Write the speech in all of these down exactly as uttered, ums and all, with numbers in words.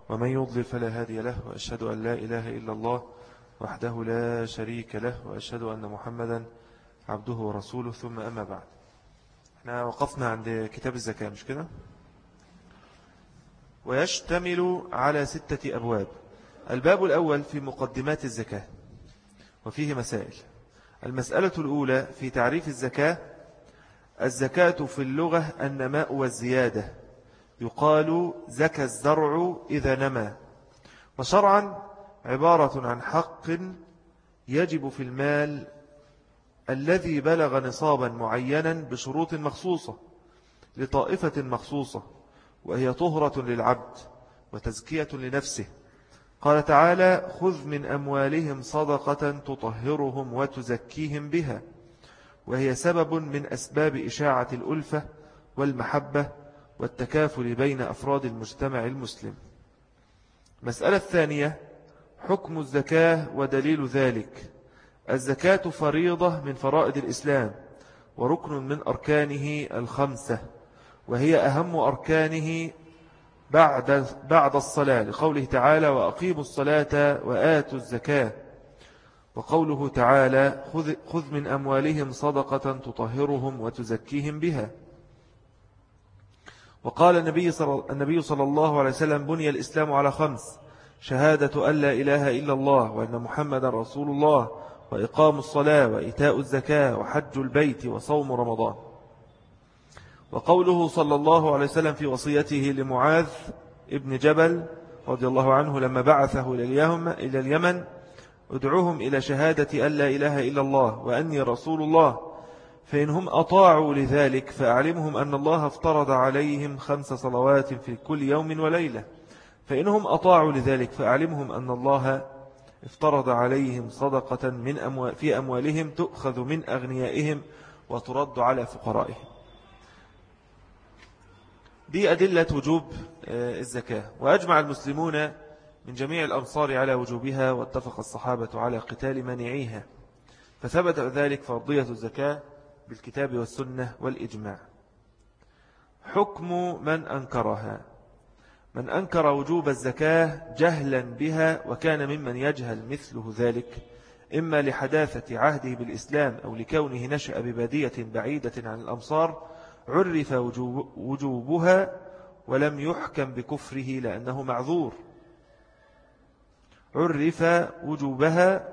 ومن يضلل فلا هادي له، وأشهد أن لا إله إلا الله وحده لا شريك له، وأشهد أن محمدا عبده ورسوله. ثم أما بعد، احنا وقفنا عند كتاب الزكاة مش كده؟ ويشتمل على ستة أبواب. الباب الأول في مقدمات الزكاة وفيه مسائل. المسألة الأولى في تعريف الزكاة. الزكاة في اللغة النماء والزيادة، يقال زكى الزرع إذا نمى. وشرعا عبارة عن حق يجب في المال الذي بلغ نصابا معينا بشروط مخصوصة لطائفة مخصوصة، وهي طهرة للعبد وتزكية لنفسه. قال تعالى: خذ من أموالهم صدقة تطهرهم وتزكيهم بها، وهي سبب من أسباب إشاعة الألفة والمحبة والتكافل بين أفراد المجتمع المسلم. مسألة الثانية: حكم الزكاة ودليل ذلك. الزكاة فريضة من فرائض الإسلام وركن من أركانه الخمسة، وهي أهم أركانه بعد بعد الصلاة، لقوله تعالى: وأقيموا الصلاة وآتوا الزكاة. وقوله تعالى: خذ, خذ من أموالهم صدقة تطهرهم وتزكيهم بها. وقال النبي صلى, النبي صلى الله عليه وسلم: بني الإسلام على خمس: شهادة أن لا إله إلا الله وأن محمد رسول الله، وإقام الصلاة وإيتاء الزكاة وحج البيت وصوم رمضان. وقوله صلى الله عليه وسلم في وصيته لمعاذ ابن جبل رضي الله عنه لما بعثه إلى اليمن: ادعوهم إلى شهادة أن لا إله إلا الله وأني رسول الله، فإنهم أطاعوا لذلك فأعلمهم أن الله افترض عليهم خمس صلوات في كل يوم وليلة، فإنهم أطاعوا لذلك فأعلمهم أن الله افترض عليهم صدقة من أموال في أموالهم تؤخذ من أغنيائهم وترد على فقرائهم. دي أدلة وجوب الزكاة، وأجمع المسلمون من جميع الأمصار على وجوبها، واتفق الصحابة على قتال منعيها، فثبت ذلك فرضية الزكاة بالكتاب والسنة والإجماع. حكم من أنكرها. من أنكر وجوب الزكاة جهلا بها وكان ممن يجهل مثله ذلك، إما لحداثة عهده بالإسلام أو لكونه نشأ ببادية بعيدة عن الأمصار، عرف وجوبها ولم يحكم بكفره لأنه معذور. عرف وجوبها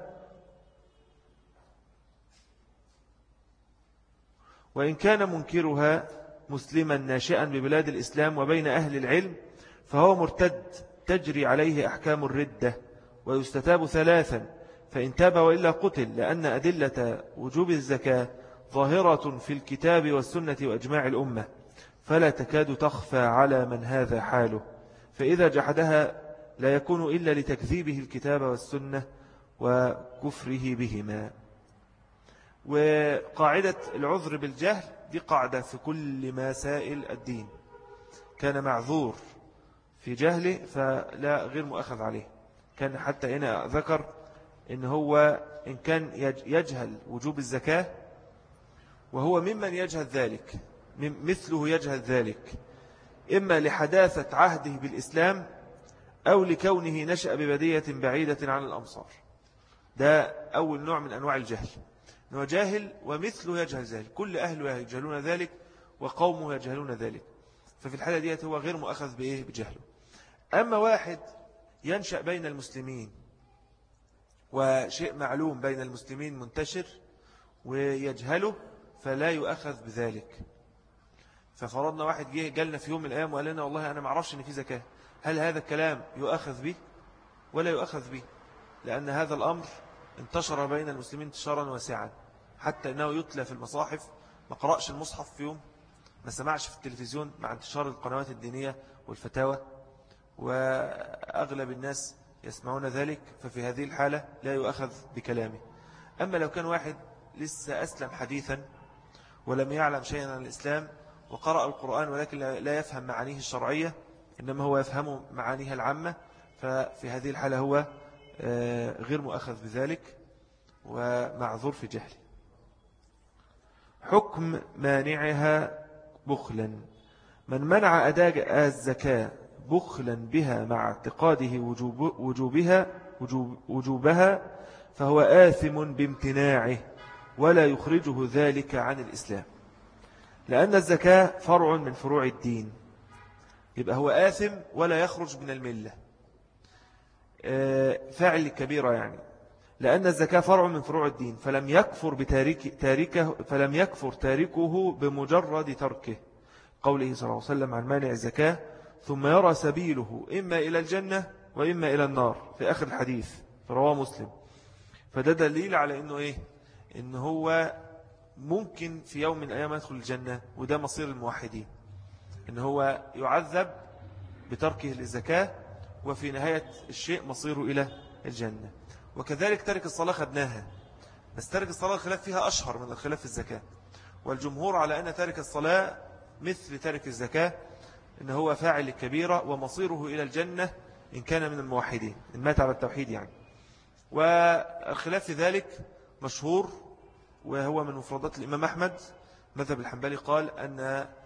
وإن كان منكرها مسلما ناشئا ببلاد الإسلام وبين أهل العلم فهو مرتد تجري عليه أحكام الردة، ويستتاب ثلاثا، فإن تاب وإلا قتل، لأن أدلة وجوب الزكاة ظاهرة في الكتاب والسنة وإجماع الأمة، فلا تكاد تخفى على من هذا حاله، فإذا جحدها لا يكون إلا لتكذيبه الكتاب والسنة وكفره بهما. وقاعدة العذر بالجهل دي قاعدة في كل مسائل الدين. كان معذور في جهله فلا غير مؤخذ عليه. كان حتى هنا ذكر إن هو إن كان يجهل وجوب الزكاة وهو ممن يجهل ذلك، مثله يجهل ذلك، إما لحداثة عهده بالإسلام أو لكونه نشأ ببدية بعيدة عن الأمصار. ده أول نوع من أنواع الجهل، أنه جاهل ومثله يجهل ذلك، كل أهله يجهلون ذلك وقومه يجهلون ذلك، ففي الحالة دي هو غير مؤخذ بإيه؟ بجهله. أما واحد ينشأ بين المسلمين وشيء معلوم بين المسلمين منتشر ويجهله فلا يؤخذ بذلك. ففرضنا واحد جه جالنا في يوم من الأيام وقال لنا والله أنا معرفش إن في زكاة، هل هذا الكلام يؤخذ به ولا يؤخذ به؟ لأن هذا الأمر انتشر بين المسلمين انتشارا واسعا، حتى أنه يتلى في المصاحف. ما قرأش المصحف في يوم، ما سمعش في التلفزيون مع انتشار القنوات الدينية والفتاوى، وأغلب الناس يسمعون ذلك، ففي هذه الحالة لا يؤخذ بكلامه. أما لو كان واحد لسه أسلم حديثا ولم يعلم شيئا عن الإسلام وقرأ القرآن ولكن لا يفهم معانيه الشرعية، إنما هو يفهم معانيها العامة، ففي هذه الحالة هو غير مؤخذ بذلك ومعذور في جهله. حكم مانعها بخلا. من منع أداء الزكاة بخلا بها مع اعتقاده وجوب وجوبها, وجوب وجوبها فهو آثم بامتناعه ولا يخرجه ذلك عن الإسلام، لأن الزكاة فرع من فروع الدين، يبقى هو آثم ولا يخرج من الملة، فاعل كبيرة يعني، لأن الزكاة فرع من فروع الدين، فلم يكفر بتارك تاركه فلم يكفر تاركه بمجرد تركه، قوله صلى الله عليه وسلم عن مانع الزكاة ثم يرى سبيله إما إلى الجنة وإما إلى النار في آخر الحديث رواه مسلم. فده دليل على إنه إيه، إن هو ممكن في يوم من الأيام يدخل الجنة، وده مصير الموحدين، إن هو يعذب بتركه للزكاة وفي نهاية الشيء مصيره إلى الجنة. وكذلك ترك الصلاة خدناها، بس ترك الصلاة الخلاف فيها أشهر من الخلاف في الزكاة، والجمهور على أن ترك الصلاة مثل ترك الزكاة، إن هو فاعل الكبيرة ومصيره إلى الجنة إن كان من الموحدين، إن مات على التوحيد يعني. والخلاف في ذلك مشهور، وهو من مفردات الإمام أحمد مذهب الحنبلي، قال أن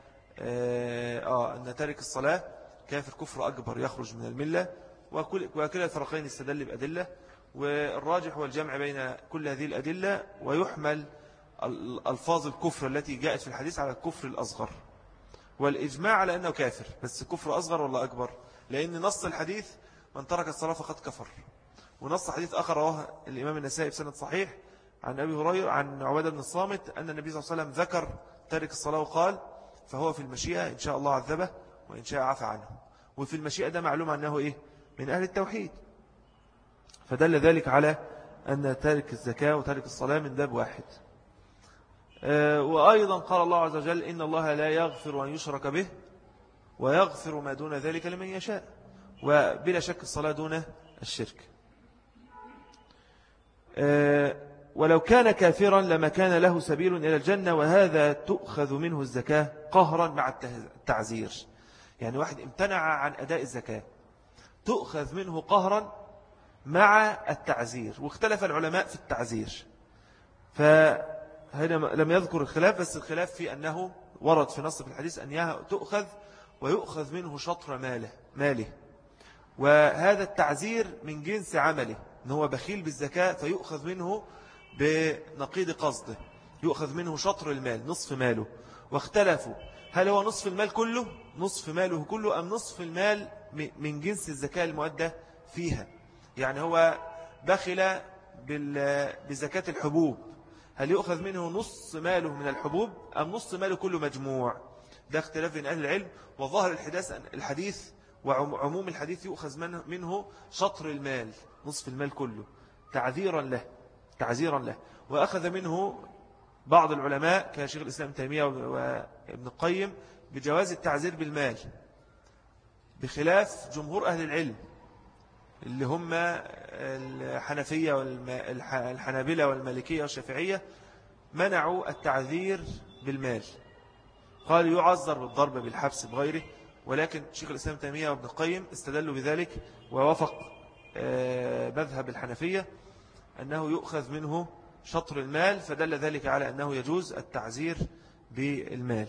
آه أن تارك الصلاة كافر كفر أكبر يخرج من الملة، وكل الفرقين استدل بأدلة، والراجح هو الجمع بين كل هذه الأدلة، ويحمل الألفاظ الكفر التي جاءت في الحديث على الكفر الأصغر، والإجماع على أنه كافر، بس كفر أصغر ولا أكبر، لأن نص الحديث من ترك الصلاة فقد كفر. ونص حديث آخر رواه الإمام النسائي بسند صحيح عن أبي هريرة عن عبادة بن الصامت أن النبي صلى الله عليه وسلم ذكر تارك الصلاة وقال فهو في المشيئة إن شاء الله عذبه وإن شاء عفى عنه. وفي المشيئة ده معلوم أنه إيه، من أهل التوحيد، فدل ذلك على أن تارك الزكاة وتارك الصلاة من باب واحد. وأيضا قال الله عز وجل إن الله لا يغفر أن يشرك به ويغفر ما دون ذلك لمن يشاء، وبلا شك الصلاة دون الشرك. ولو كان كافرا لما كان له سبيل إلى الجنة، وهذا تؤخذ منه الزكاة قهرا مع التعزير، يعني واحد امتنع عن أداء الزكاة تؤخذ منه قهرا مع التعزير، واختلف العلماء في التعزير، فهنا لم يذكر الخلاف، بس الخلاف في أنه ورد في نص في الحديث أن تؤخذ ويؤخذ منه شطر ماله, ماله وهذا التعزير من جنس عمله، أنه هو بخيل بالزكاة فيؤخذ منه بنقيض قصده، يؤخذ منه شطر المال نصف ماله. واختلفوا هل هو نصف المال كله نصف ماله كله أم نصف المال من جنس الزكاة المؤدى فيها، يعني هو بخل بزكاة الحبوب، هل يؤخذ منه نص ماله من الحبوب أم نص ماله كله مجموع؟ ده اختلاف بين أهل العلم. وظهر الحديث وعموم الحديث يؤخذ منه شطر المال نصف المال كله تعذيرا له تعزيرا له وأخذ منه بعض العلماء كشيخ الإسلام تيمية وابن القيم بجواز التعزير بالمال، بخلاف جمهور أهل العلم اللي هم الحنفية والحنابلة والمالكية والشافعية، منعوا التعذير بالمال، قال يعذر بالضرب بالحبس بغيره. ولكن شيخ الإسلام تيمية وابن القيم استدلوا بذلك ووافق مذهب الحنفية أنه يؤخذ منه شطر المال، فدل ذلك على أنه يجوز التعزير بالمال.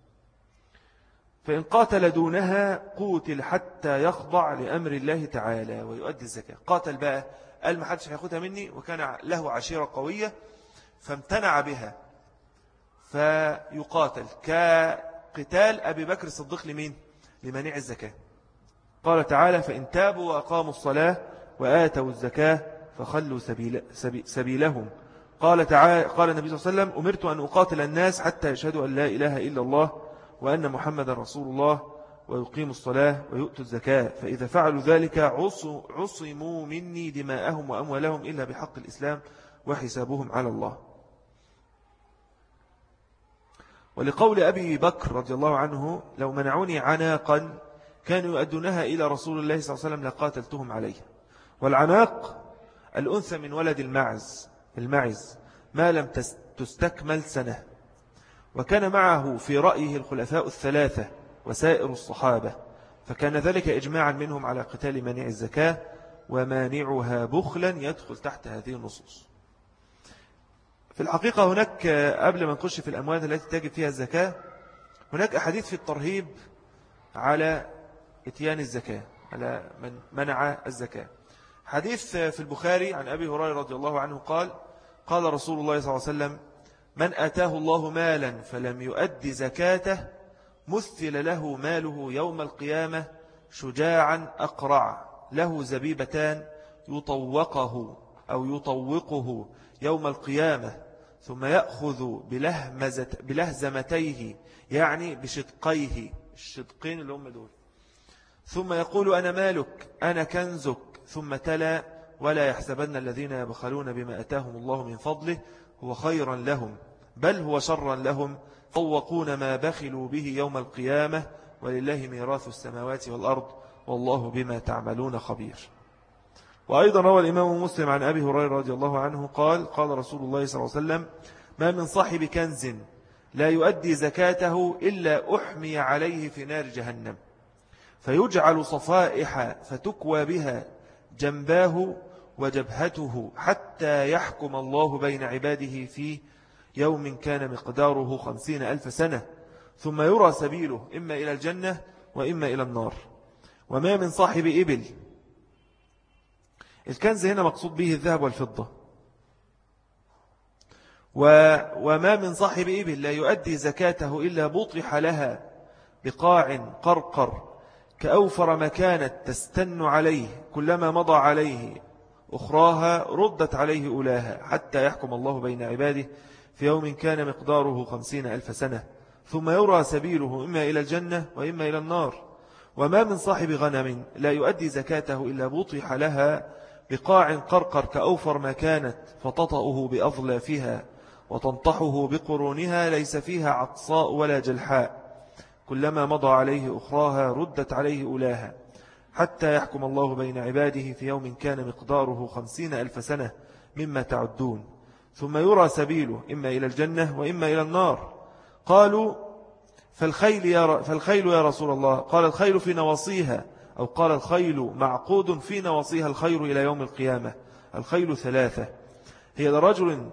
فإن قاتل دونها قوتل حتى يخضع لأمر الله تعالى ويؤدي الزكاة. قاتل بقى قال ما حدش هياخدها مني، وكان له عشيرة قوية فامتنع بها فيقاتل، كقتال أبي بكر الصديق لمين؟ لمنيع الزكاة. قال تعالى فإن تابوا وأقاموا الصلاة وآتوا الزكاة فخلوا سبيل سبي سبيلهم. قال تعالى قال النبي صلى الله عليه وسلم أمرت أن أقاتل الناس حتى يشهدوا أن لا إله إلا الله وأن محمد رسول الله ويقيموا الصلاة ويؤتوا الزكاة، فإذا فعلوا ذلك عصموا مني دماءهم وأموالهم إلا بحق الإسلام وحسابهم على الله. ولقول أبي بكر رضي الله عنه لو منعوني عناقا كانوا يؤدونها إلى رسول الله صلى الله عليه وسلم لقاتلتهم عليه. والعناق الأنثى من ولد المعز المعز ما لم تستكمل سنة، وكان معه في رأيه الخلفاء الثلاثة وسائر الصحابة، فكان ذلك إجماعا منهم على قتال منع الزكاة، ومانعها بخلا يدخل تحت هذه النصوص. في الحقيقة هناك قبل ما نخش في الأموال التي تجب فيها الزكاة هناك أحاديث في الترهيب على إتيان الزكاة، على من منع الزكاة. حديث في البخاري عن أبي هريرة رضي الله عنه قال قال رسول الله صلى الله عليه وسلم: من آتاه الله مالا فلم يؤد زكاته مثل له ماله يوم القيامة شجاعا أقرع له زبيبتان يطوقه أو يطوقه يوم القيامة ثم يأخذ بلهمزة بلهزمتيه، يعني بشدقيه، الشدقين اللي هم دول، ثم يقول: أنا مالك أنا كنزك. ثم تلا: ولا يحسبن الذين يبخلون بما أتاهم الله من فضله هو خيرا لهم بل هو شرا لهم طوقون ما بخلوا به يوم القيامة ولله ميراث السماوات والأرض والله بما تعملون خبير. وأيضا روى الإمام مسلم عن أبي هريرة رضي الله عنه قال قال رسول الله صلى الله عليه وسلم: ما من صاحب كنز لا يؤدي زكاته إلا أحمي عليه في نار جهنم فيجعل صفائح فتكوى بها جنباه وجبهته حتى يحكم الله بين عباده في يوم كان مقداره خمسين ألف سنة ثم يرى سبيله إما إلى الجنة وإما إلى النار. وما من صاحب إبل، الكنز هنا مقصود به الذهب والفضة، وما من صاحب إبل لا يؤدي زكاته إلا بطح لها بقاع قرقر كأوفر ما كانت تستن عليه كلما مضى عليه أخراها ردت عليه أولاها حتى يحكم الله بين عباده في يوم كان مقداره خمسين ألف سنة ثم يرى سبيله إما إلى الجنة وإما إلى النار. وما من صاحب غنم لا يؤدي زكاته إلا بطح لها بقاع قرقر كأوفر ما كانت فتطأه بأظلافها وتنطحه بقرونها ليس فيها عطساء ولا جلحاء كلما مضى عليه أخراها ردت عليه أولاها حتى يحكم الله بين عباده في يوم كان مقداره خمسين ألف سنة مما تعدون ثم يرى سبيله إما إلى الجنة وإما إلى النار. قالوا: فالخيل يا, فالخيل يا رسول الله؟ قال: الخيل في نواصيها، أو قال: الخيل معقود في نواصيها الخير إلى يوم القيامة. الخيل ثلاثة، هي لرجل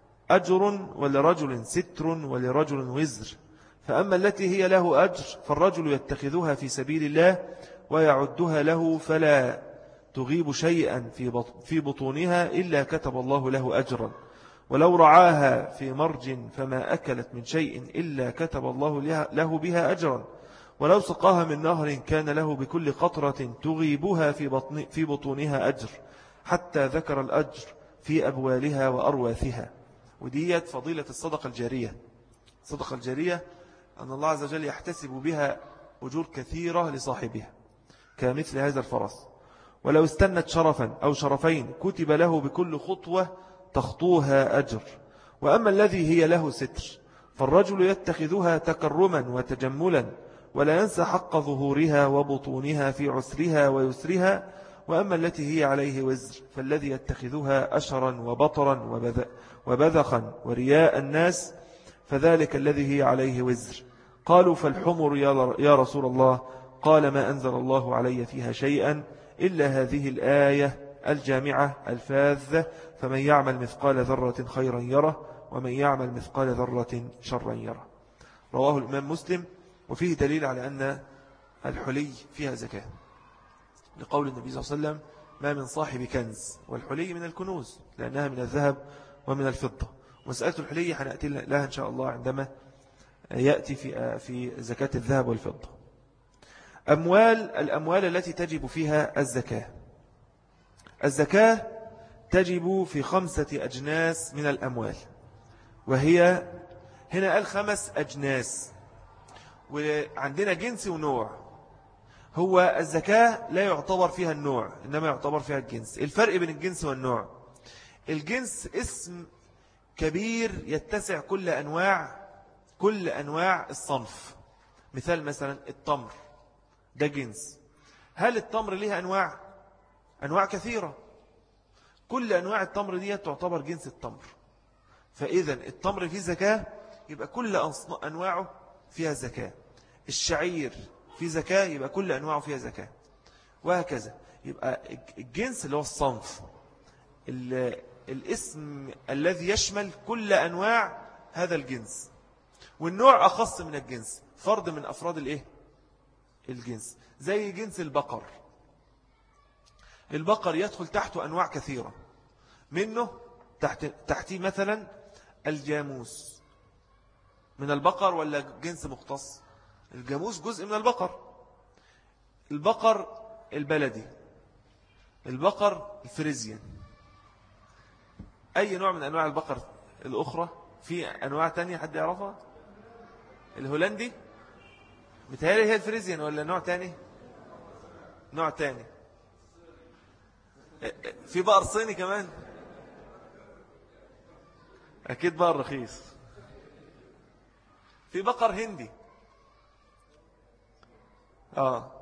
أجر ولرجل ستر ولرجل وزر، فأما التي هي له أجر فالرجل يتخذها في سبيل الله ويعدها له فلا تغيب شيئا في بطونها إلا كتب الله له أجرا، ولو رعاها في مرج فما أكلت من شيء إلا كتب الله له بها أجرا، ولو سقاها من نهر كان له بكل قطرة تغيبها في, بطن في بطونها أجر، حتى ذكر الأجر في أبوالها وأرواثها. وديت فضيلة الصدقة الجارية. الصدقة الجارية أن الله عز وجل يحتسب بها أجور كثيرة لصاحبها كمثل هذا الفرس، ولو استنت شرفا أو شرفين كتب له بكل خطوة تخطوها أجر. وأما الذي هي له ستر فالرجل يتخذها تكرما وتجملا ولا ينسى حق ظهورها وبطونها في عسرها ويسرها. وأما التي هي عليه وزر فالذي يتخذها أشرا وبطرا وبذخا ورياء الناس فذلك الذي هي عليه وزر. قالوا: فالحمر يا رسول الله؟ قال: ما أنزل الله علي فيها شيئا إلا هذه الآية الجامعة الفاذة: فمن يعمل مثقال ذرة خيرا يره ومن يعمل مثقال ذرة شرا يره. رواه الإمام مسلم. وفيه دليل على أن الحلي فيها زكاة، لقول النبي صلى الله عليه وسلم: ما من صاحب كنز، والحلي من الكنوز لأنها من الذهب ومن الفضة. مسألة الحلي حنأتي لها إن شاء الله عندما يأتي في في زكاة الذهب والفضة. أموال الأموال التي تجب فيها الزكاة. الزكاة تجب في خمسة أجناس من الأموال، وهي هنا قال خمس أجناس، وعندنا جنس ونوع. هو الزكاة لا يعتبر فيها النوع إنما يعتبر فيها الجنس. الفرق بين الجنس والنوع: الجنس اسم كبير يتسع كل أنواع كل أنواع الصنف. مثال مثلا التمر، ده جنس. هل التمر لها أنواع؟ أنواع كثيرة. كل أنواع التمر دي تعتبر جنس التمر. فإذا التمر فيه زكاة يبقى كل أنواعه فيها زكاة. الشعير فيه زكاة يبقى كل أنواعه فيها زكاة، وهكذا. يبقى الجنس اللي هو الصنف، الاسم الذي يشمل كل أنواع هذا الجنس. والنوع أخص من الجنس، فرد من أفراد الإيه؟ الجنس. زي جنس البقر، البقر يدخل تحته أنواع كثيرة، منه تحت تحتيه مثلا الجاموس من البقر، ولا جنس مختص؟ الجاموس جزء من البقر. البقر البلدي، البقر الفريزيان، أي نوع من أنواع البقر الأخرى. في أنواع تانية حد يعرفها؟ الهولندي متهيألي هي الفريزيان، ولا نوع تاني؟ نوع تاني. في بقر صيني كمان، أكيد بقر رخيص. في بقر هندي. آه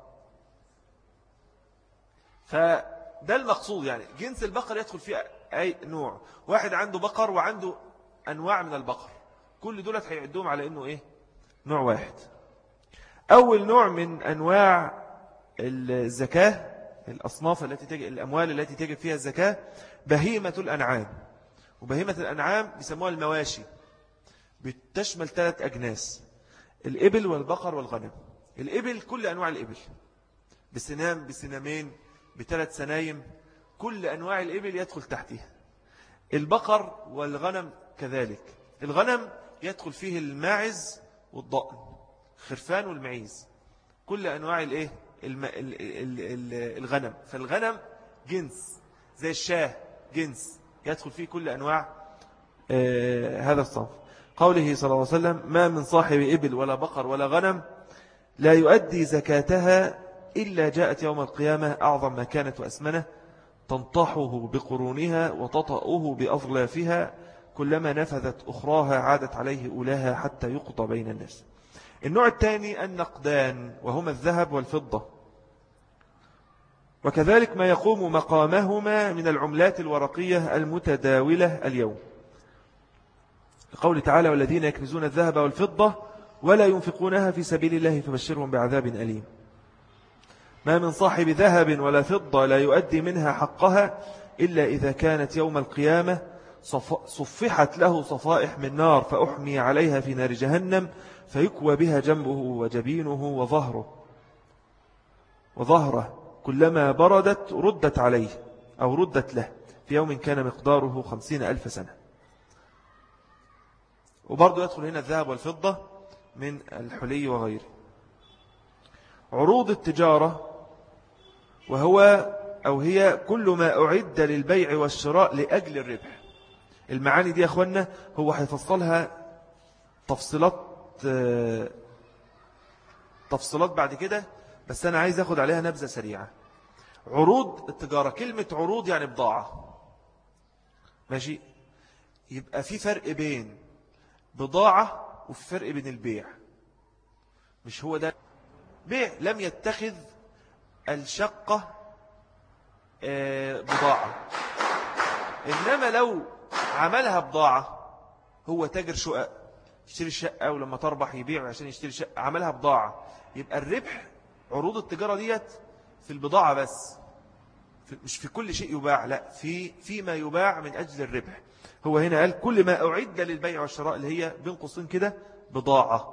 فده المقصود، يعني جنس البقر يدخل فيه أي نوع. واحد عنده بقر وعنده أنواع من البقر، كل دولت هيعدوهم على أنه إيه؟ نوع واحد. أول نوع من أنواع الزكاة، الأصناف التي تجب، الأموال التي تجب فيها الزكاة، بهيمة الأنعام. وبهيمة الأنعام بيسموها المواشي، بتشمل ثلاث أجناس: الإبل والبقر والغنم. الإبل كل أنواع الإبل، بسنام، بسنامين، بثلاث سنايم، كل أنواع الإبل يدخل تحتها. البقر والغنم كذلك. الغنم يدخل فيه الماعز والضأن، خرفان والمعيز، كل أنواع الإيه؟ الم... ال... ال... ال... الغنم. فالغنم جنس، زي الشاه جنس، يدخل فيه كل أنواع آه هذا الصنف. قوله صلى الله عليه وسلم: ما من صاحب إبل ولا بقر ولا غنم لا يؤدي زكاتها إلا جاءت يوم القيامة أعظم مكانة وأسمنة، تنطحه بقرونها وتطأه بأظلافها، كلما نفذت أخراها عادت عليه أولاها حتى يقضى بين الناس. النوع الثاني النقدان، وهما الذهب والفضة، وكذلك ما يقوم مقامهما من العملات الورقية المتداولة اليوم. قول تعالى: والذين يكنزون الذهب والفضة ولا ينفقونها في سبيل الله فبشرهم بعذاب أليم. ما من صاحب ذهب ولا فضة لا يؤدي منها حقها إلا إذا كانت يوم القيامة صفحت له صفائح من نار فأحمي عليها في نار جهنم فيكوى بها جنبه وجبينه وظهره وظهره كلما بردت ردت عليه أو ردت له في يوم كان مقداره خمسين ألف سنة. وبرضو يدخل هنا الذهب والفضة من الحلي وغيره. عروض التجارة، وهو أو هي كل ما أعد للبيع والشراء لأجل الربح. المعاني دي يا أخوانا هو هيفصلها تفصيلات تفصيلات بعد كده، بس أنا عايز أخذ عليها نبذة سريعة. عروض التجارة، كلمة عروض يعني بضاعة، ماشي؟ يبقى في فرق بين بضاعة وفي فرق بين البيع. مش هو ده بيع، لم يتخذ الشقة بضاعة. إنما لو عملها بضاعة، هو تاجر شقق، يشتري الشقة ولما تربح يبيع عشان يشتري شقة، عملها بضاعة، يبقى الربح عروض التجارة ديت في البضاعة بس، مش في كل شيء يباع، لا، في فيما يباع من أجل الربح. هو هنا قال كل ما أعد للبيع والشراء، اللي هي بين قوسين كده بضاعة.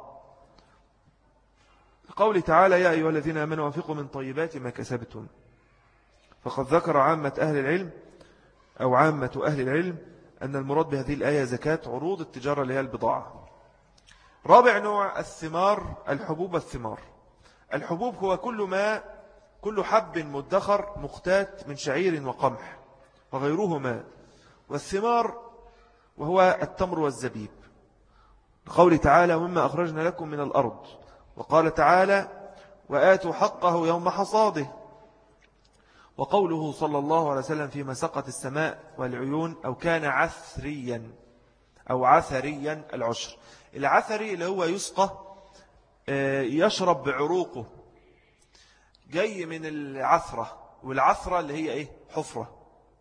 قول تعالى: يا أيها الذين آمنوا أنفقوا من طيبات ما كسبتم. فقد ذكر عامة أهل العلم أو عامة أهل العلم أن المراد بهذه الآية زكاة عروض التجارة اللي هي البضاعة. رابع نوع الثمار، الحبوب والثمار. الحبوب هو كل ما كل حب مدخر مختات من شعير وقمح وغيرهما. والثمار وهو التمر والزبيب. قول تعالى: ومما أخرجنا لكم من الأرض. وقال تعالى: وآتوا حقه يوم حصاده. وقوله صلى الله عليه وسلم: فيما سقت السماء والعيون أو كان عثريا أو عثريا العشر. العثري اللي هو يسقى يشرب بعروقه، جاي من العثرة، والعثرة اللي هي إيه؟ حفرة.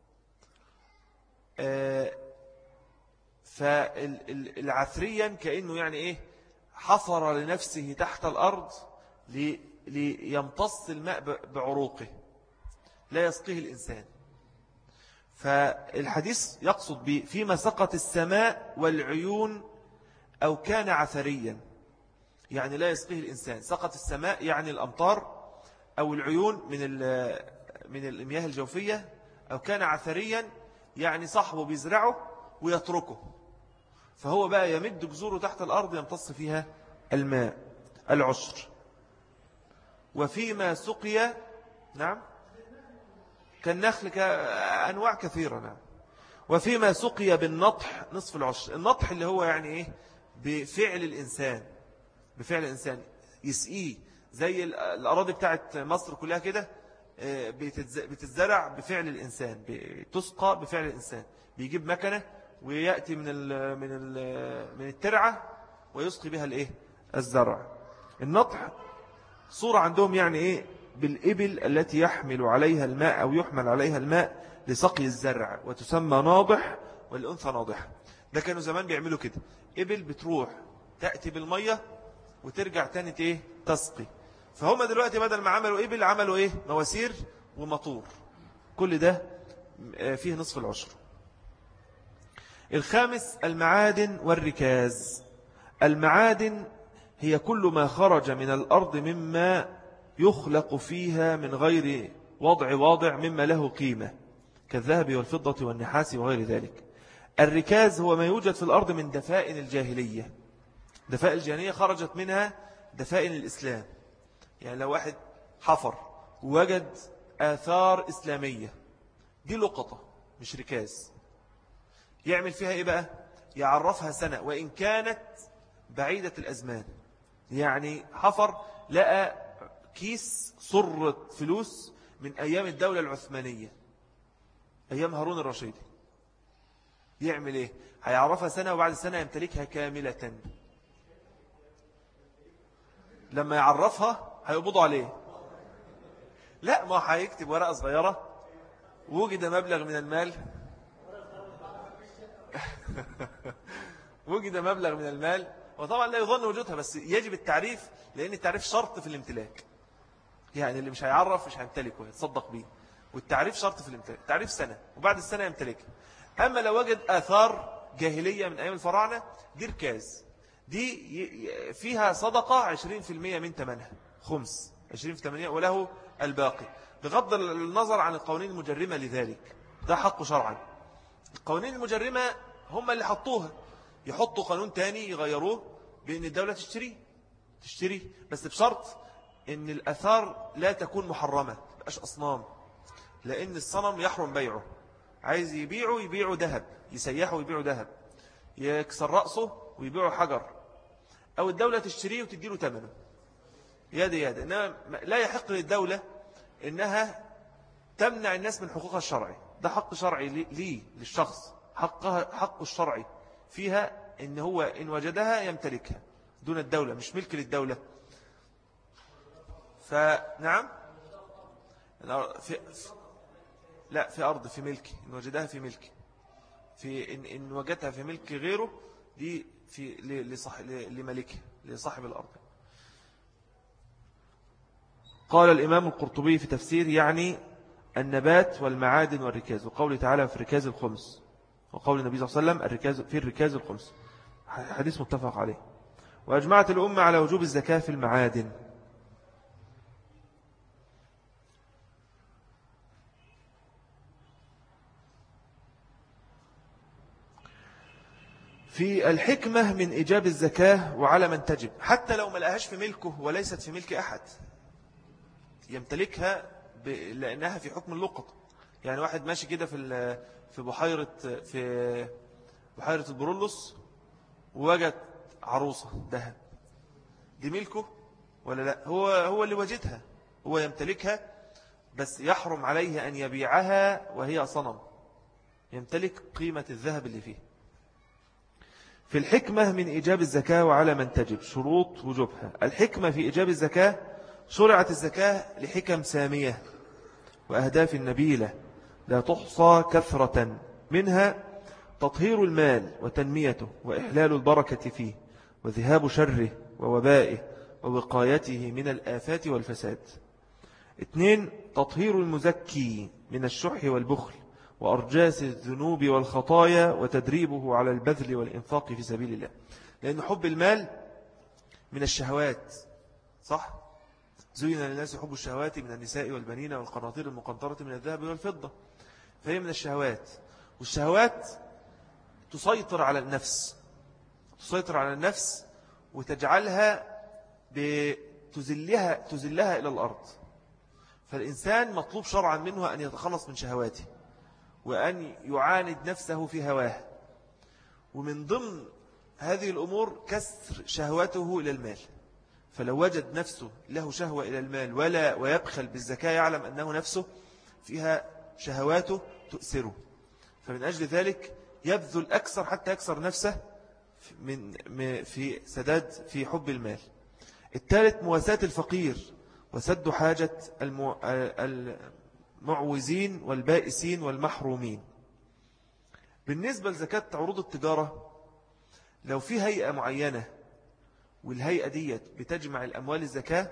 فالعثريا كأنه يعني إيه؟ حفر لنفسه تحت الأرض ليمتص الماء بعروقه، لا يسقيه الإنسان. فالحديث يقصد به فيما سقط السماء والعيون أو كان عثريا، يعني لا يسقيه الإنسان. سقط السماء يعني الأمطار أو العيون من من المياه الجوفية، أو كان عثريا يعني صاحبه بيزرعه ويتركه، فهو بقى يمد جذوره تحت الأرض يمتص فيها الماء. العشر. وفيما سقي، نعم، كالنخل، كأنواع كثيرة، نعم. وفيما سقي بالنطح نصف العشر. النطح اللي هو يعني إيه؟ بفعل الإنسان، بفعل الإنسان يسقيه، زي الأراضي بتاعت مصر كلها كده بتتزرع بفعل الإنسان، بتسقى بفعل الإنسان. بيجيب مكنة ويأتي من ال من ال من الترعة ويسقي بها الإيه؟ الزرع. النطح صورة عندهم يعني إيه؟ بالإبل التي يحمل عليها الماء أو يحمل عليها الماء لسقي الزرع، وتسمى ناضح، والأنثى ناضحة. ده كانوا زمان بيعملوا كده، إبل بتروح تأتي بالمية وترجع تاني إيه؟ تسقي. فهم دلوقتي بدل ما عملوا إبل عملوا إيه؟ مواسير ومطور. كل ده فيه نصف العشر. الخامس المعادن والركاز. المعادن هي كل ما خرج من الأرض مما يخلق فيها من غير وضع واضع مما له قيمة، كالذهب والفضة والنحاس وغير ذلك. الركاز هو ما يوجد في الأرض من دفائن الجاهلية. دفائن الجاهلية خرجت منها دفائن الإسلام. يعني لو واحد حفر ووجد آثار إسلامية، دي لقطة مش ركاز. يعمل فيها إيه بقى؟ يعرفها سنة وإن كانت بعيدة الأزمان. يعني حفر لقى كيس صرة فلوس من أيام الدولة العثمانية، أيام هارون الرشيد. يعمل إيه؟ هيعرفها سنة وبعد سنة يمتلكها كاملة. لما يعرفها هيقبضوا عليه. لا، ما هيكتب ورقة صغيرة وجد مبلغ من المال وجد مبلغ من المال. وطبعا لا يظن وجودها، بس يجب التعريف، لأن التعريف شرط في الامتلاك. يعني اللي مش هيعرف مش هيمتلكه، يتصدق بيه. والتعريف شرط في الامتلاك. تعريف سنة وبعد السنة يمتلكها. أما لو وجد آثار جاهلية من أيام الفراعنة، دي ركاز. دي فيها صدقة عشرين في المئة من ثمنها، خمس عشرين في ثمانية، وله الباقي بغض النظر عن القوانين المجرمة لذلك. ده حق شرعا. القوانين المجرمة هم اللي حطوها، يحطوا قانون تاني يغيروه بأن الدولة تشتري تشتري بس بشرط أن الأثار لا تكون محرمة، مبقاش أصنام، لأن الصنم يحرم بيعه. عايز يبيعه يبيعه ذهب، يسيحه ويبيعه ذهب، يكسر رأسه ويبيعه حجر، أو الدولة تشتريه وتديله ثمنه يد يد. إنما لا يحق للدولة إنها تمنع الناس من حقوقها الشرعي. ده حق شرعي ليه للشخص، حقها حق الشرعي فيها إن هو إن وجدها يمتلكها دون الدولة، مش ملك للدولة. فنعم، في لا في أرض في ملكي، إن وجدها في ملكي، في إن, إن وجدها في ملك غيره دي في لملكه لصاحب الأرض. قال الإمام القرطبي في تفسير يعني النبات والمعادن والركاز، وقوله تعالى في الركاز الخمس، وقول النبي صلى الله عليه وسلم الركاز في الركاز الخمس، حديث متفق عليه. وأجمعت الأمة على وجوب الزكاة في المعادن. في الحكمة من إيجاب الزكاة وعلى من تجب، حتى لو ما لقاهاش في ملكه وليست في ملك أحد يمتلكها ب... لأنها في حكم اللقط. يعني واحد ماشي كده في ال... في بحيرة في بحيرة البرولوس ووجد عروسة ذهب، دي ملكه ولا لا؟ هو هو اللي وجدها، هو يمتلكها، بس يحرم عليه أن يبيعها وهي صنم، يمتلك قيمة الذهب اللي فيه. في الحكمة من إيجاب الزكاة وعلى من تجب، شروط وجوبها. الحكمة في إيجاب الزكاة، شرعت الزكاة لحكم سامية وأهداف نبيلة لا تحصى كثرة، منها تطهير المال وتنميته وإحلال البركة فيه وذهاب شره ووبائه ووقايته من الآفات والفساد. اثنين، تطهير المزكي من الشح والبخل وأرجاس الذنوب والخطايا وتدريبه على البذل والإنفاق في سبيل الله. لأن حب المال من الشهوات، صح؟ زين للناس حب الشهوات من النساء والبنين والقناطير المقنطرة من الذهب والفضة، فهي من الشهوات. والشهوات تسيطر على النفس، تسيطر على النفس وتجعلها بتزلها تزلها إلى الأرض. فالإنسان مطلوب شرعا منه أن يتخلص من شهواته وأن يعاند نفسه في هواه. ومن ضمن هذه الأمور كسر شهوته إلى المال. فلو وجد نفسه له شهوة إلى المال ولا ويبخل بالزكاة يعلم أنه نفسه فيها شهواته تؤثره، فمن أجل ذلك يبذل أكثر حتى يكسر نفسه من في سداد في حب المال. الثالث مواساة الفقير وسد حاجة المعوزين والبائسين والمحرومين. بالنسبة لزكاة عروض التجارة، لو في هيئة معينة والهيئة دي بتجمع الأموال الزكاة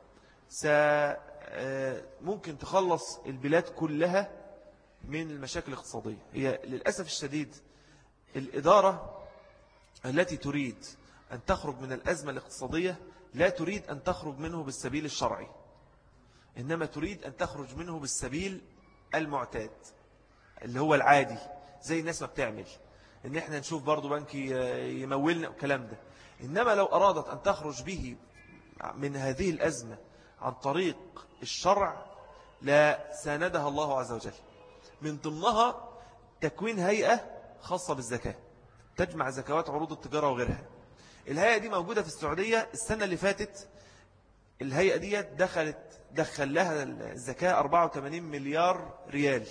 ممكن تخلص البلاد كلها من المشاكل الاقتصادية. هي للأسف الشديد الإدارة التي تريد أن تخرج من الأزمة الاقتصادية لا تريد أن تخرج منه بالسبيل الشرعي، إنما تريد أن تخرج منه بالسبيل المعتاد اللي هو العادي زي الناس ما بتعمل، إن إحنا نشوف برضو بنك يمولنا وكلام ده. إنما لو أرادت أن تخرج به من هذه الأزمة عن طريق الشرع لا ساندها الله عز وجل. من ضمنها تكوين هيئة خاصة بالزكاة تجمع زكوات عروض التجارة وغيرها. الهيئة دي موجودة في السعودية. السنة اللي فاتت الهيئة دي دخلت دخل لها الزكاة أربعة وثمانين مليار ريال،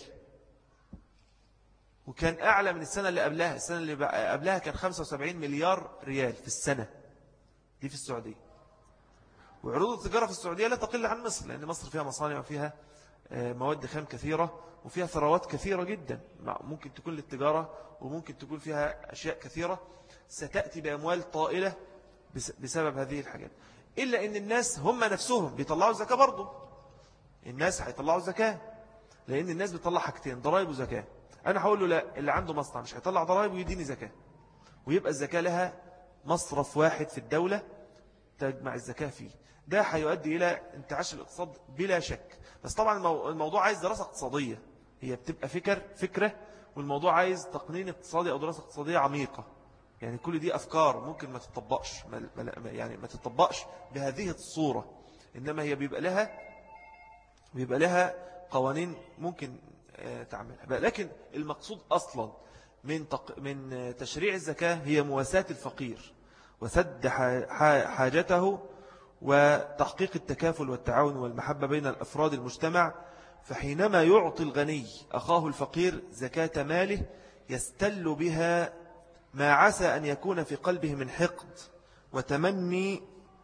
وكان أعلى من السنة اللي قبلها. السنة اللي قبلها كان خمسة وسبعين مليار ريال في السنة دي في السعودية. وعروض التجارة في السعودية لا تقل عن مصر، لأن مصر فيها مصانع وفيها مواد خام كثيرة وفيها ثروات كثيرة جدا، ممكن تكون للتجارة وممكن تكون فيها أشياء كثيرة ستأتي بأموال طائلة بسبب هذه الحاجات. إلا أن الناس هم نفسهم بيطلعوا الزكاة برضو. الناس هيطلعوا الزكاة لأن الناس بيطلع حاجتين، ضرائب وزكاة. أنا هقول له لا، اللي عنده مصنع مش هيطلع ضرائب ويديني زكاة، ويبقى الزكاة لها مصرف واحد في الدولة تجمع الزكاة فيه. ده هيؤدي إلى انتعاش الاقتصاد بلا شك. بس طبعا الموضوع عايز دراسة اقتصادية، هي بتبقى فكر فكرة، والموضوع عايز تقنين اقتصادي أو دراسة اقتصادية عميقة. يعني كل دي أفكار ممكن ما تطبقش، يعني ما تطبقش بهذه الصورة، إنما هي بيبقى لها بيبقى لها قوانين ممكن تعملها. لكن المقصود أصلا من من تشريع الزكاة هي مواساة الفقير وسد حاجته وتحقيق التكافل والتعاون والمحبة بين الأفراد المجتمع. فحينما يعطي الغني أخاه الفقير زكاة ماله يستل بها ما عسى أن يكون في قلبه من حقد وتمني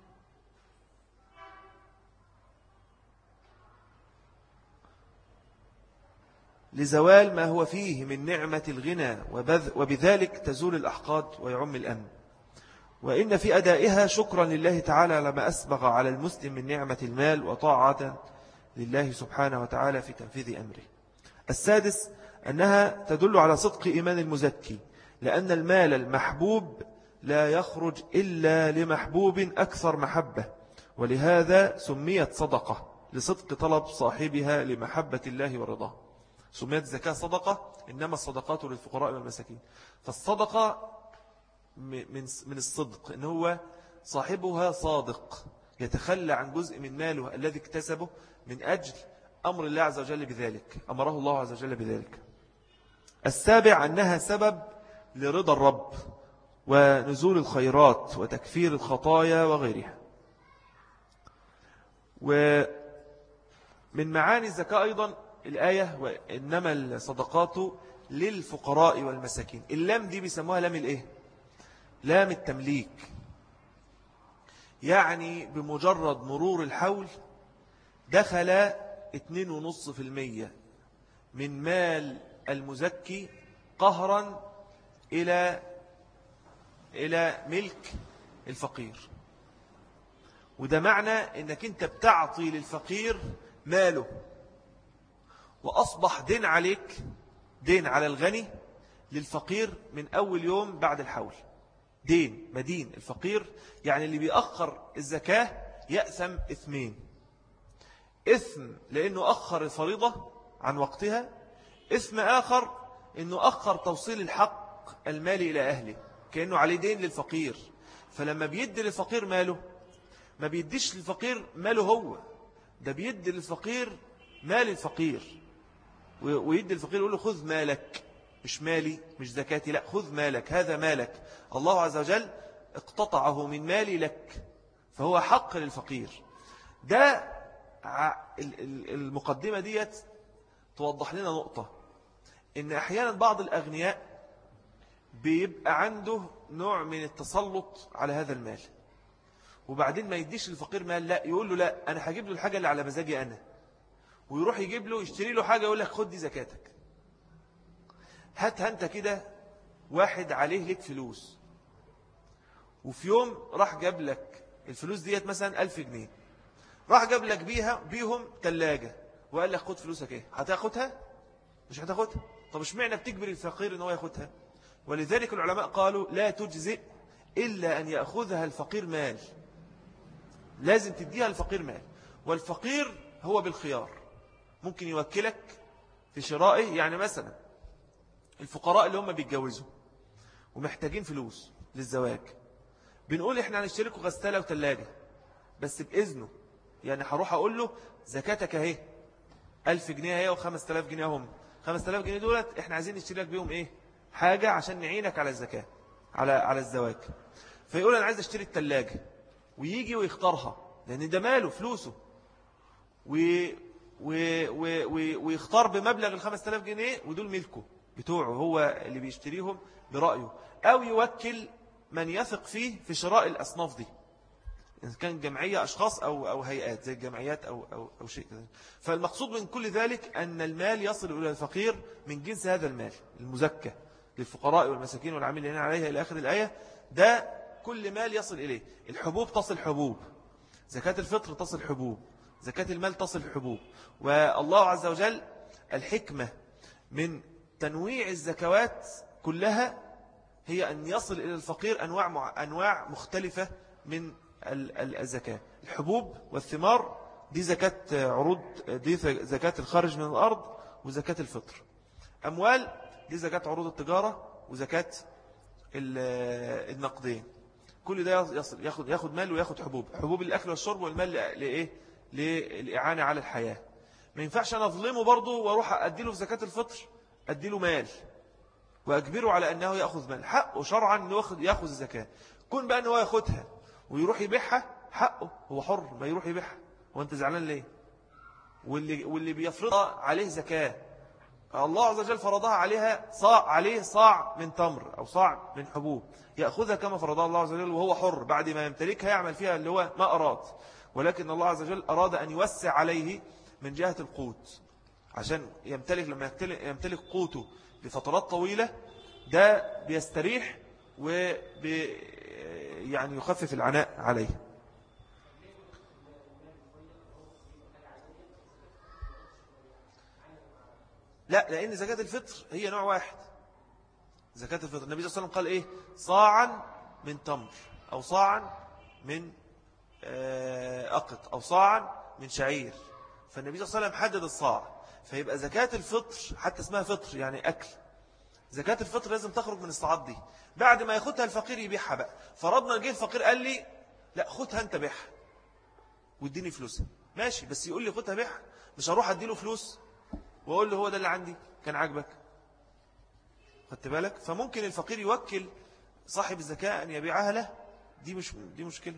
لزوال ما هو فيه من نعمة الغنى، وبذلك تزول الأحقاد ويعم الأمن. وإن في أدائها شكرا لله تعالى لما أسبغ على المسلم من نعمة المال وطاعة لله سبحانه وتعالى في تنفيذ أمره. السادس أنها تدل على صدق إيمان المزكي، لأن المال المحبوب لا يخرج إلا لمحبوب أكثر محبة، ولهذا سميت صدقة لصدق طلب صاحبها لمحبة الله ورضاه. سميت زكاة صدقة، إنما الصدقات للفقراء والمساكين. فالصدقة من من الصدق، إن هو صاحبها صادق يتخلى عن جزء من ماله الذي اكتسبه من أجل أمر الله عز وجل بذلك، أمره الله عز وجل بذلك. السابع أنها سبب لرضا الرب ونزول الخيرات وتكفير الخطايا وغيرها. ومن معاني الزكاة أيضا الآية وإنما الصدقات للفقراء والمساكين. اللام دي بيسموها لام الإيه؟ لام التمليك. يعني بمجرد مرور الحول دخل اثنين ونص في المية من مال المزكي قهرا إلى إلى ملك الفقير. وده معنى إنك أنت بتعطي للفقير ماله، وأصبح دين عليك، دين على الغني للفقير من أول يوم بعد الحول. دين مدين. الفقير يعني اللي بيأخر الزكاة يأثم إثمين: إثم لأنه أخر الفريضة عن وقتها، إثم آخر أنه أخر توصيل الحق المالي إلى أهله، كأنه عليه دين للفقير. فلما بيدي للفقير ماله ما بيديش للفقير ماله هو، ده بيدي للفقير مال الفقير، ويدي الفقير يقول له خذ مالك، مش مالي مش زكاتي، لا خذ مالك، هذا مالك، الله عز وجل اقتطعه من مالي لك، فهو حق للفقير. ده المقدمة ديت توضح لنا نقطة، إن أحيانا بعض الأغنياء بيبقى عنده نوع من التسلط على هذا المال، وبعدين ما يديش الفقير مال، لا يقول له لا أنا هجيب له الحاجة اللي على مزاجي أنا، ويروح يجيب له يشتري له حاجة يقول لك خد دي زكاتك. هات أنت كده واحد عليه لك فلوس، وفي يوم راح جاب لك الفلوس ديت مثلا ألف جنيه، راح جاب لك بيها بيهم تلاجة وقال لك خد فلوسك ايه، هتاخدها؟ مش هتاخدها. طب اشمعنى بتجبر الفقير ان هو ياخدها؟ ولذلك العلماء قالوا لا تجزئ إلا أن يأخذها الفقير مال، لازم تديها الفقير مال. والفقير هو بالخيار، ممكن يوكلك في شرائه. يعني مثلا الفقراء اللي هم بيتجوزوا ومحتاجين فلوس للزواج، بنقول احنا هنشتركوا غسالة وتلاجة بس بإذنه، يعني هروح أقول له زكاتك اهي ألف جنيه اهي وخمس تلاف جنيه هم خمس تلاف جنيه دولت احنا عايزين نشتري لك بيهم ايه حاجة عشان نعينك على الزكاة على على الزواج. فيقول أنا عايز أشتري التلاجة، ويجي ويختارها لأن ده ماله فلوسه، و... و... و... و... ويختار بمبلغ الخمس تلاف جنيه ودول ملكه بتوعه هو اللي بيشتريهم برأيه، أو يوكل من يثق فيه في شراء الأصناف دي، إن كان جمعية أشخاص أو, أو هيئات زي الجمعيات أو, أو, أو شيء كذا. فالمقصود من كل ذلك أن المال يصل إلى الفقير من جنس هذا المال المزكى للفقراء والمساكين والعاملين عليها إلى آخر الآية. ده كل مال يصل إليه. الحبوب تصل حبوب، زكاة الفطر تصل حبوب، زكاة المال تصل حبوب. والله عز وجل الحكمة من تنويع الزكوات كلها هي أن يصل إلى الفقير أنواع أنواع مختلفة من الزكاة. الحبوب والثمار دي زكاة عروض، دي زكاة الخارج من الأرض، وزكاة الفطر. أموال دي زكاة عروض التجارة وزكاة النقدين. كل ده يصل ياخد ياخد مال وياخد حبوب، حبوب الأكل والشرب، والمال لإيه للإعانة على الحياة. ما ينفعش أنا أظلمه برضه وأروح أديله في زكاة الفطر أديله مال وأجبره على أنه يأخذ مال، حقه شرعا أنه يأخذ الزكاة. كون بقى أنه يأخذها ويروح يبيعها حقه، هو حر ما يروح يبيعها، وأنت زعلان ليه؟ واللي, واللي بيفرضها عليه زكاة الله عز وجل فرضها عليها صاع عليه صاع من تمر أو صاع من حبوب، يأخذها كما فرضها الله عز وجل وهو حر، بعد ما يمتلكها يعمل فيها اللي هو ما أراد. ولكن الله عز وجل أراد أن يوسع عليه من جهة القوت، عشان يمتلك لما يمتلك قوته لفترات طويلة ده بيستريح وبي يعني يخفف العناء عليه. لا، لأن زكاة الفطر هي نوع واحد. زكاة الفطر النبي صلى الله عليه وسلم قال إيه؟ صاعا من تمر أو صاعا من أقط أو صاعا من شعير. فالنبي صلى الله عليه وسلم حدد الصاع، فيبقى زكاة الفطر حتى اسمها فطر يعني أكل. زكاة الفطر لازم تخرج من الصاعات دي، بعد ما ياخدها الفقير يبيعها بقى. فرضنا جه الفقير قال لي لا خدها أنت بيعها واديني فلوسها، ماشي، بس يقول لي خدها بيعها، مش هروح اديله فلوس وأقول له هو ده اللي عندي كان عاجبك. خدت بالك؟ فممكن الفقير يوكل صاحب الزكاة أن يبيعها له، دي مش دي مشكلة،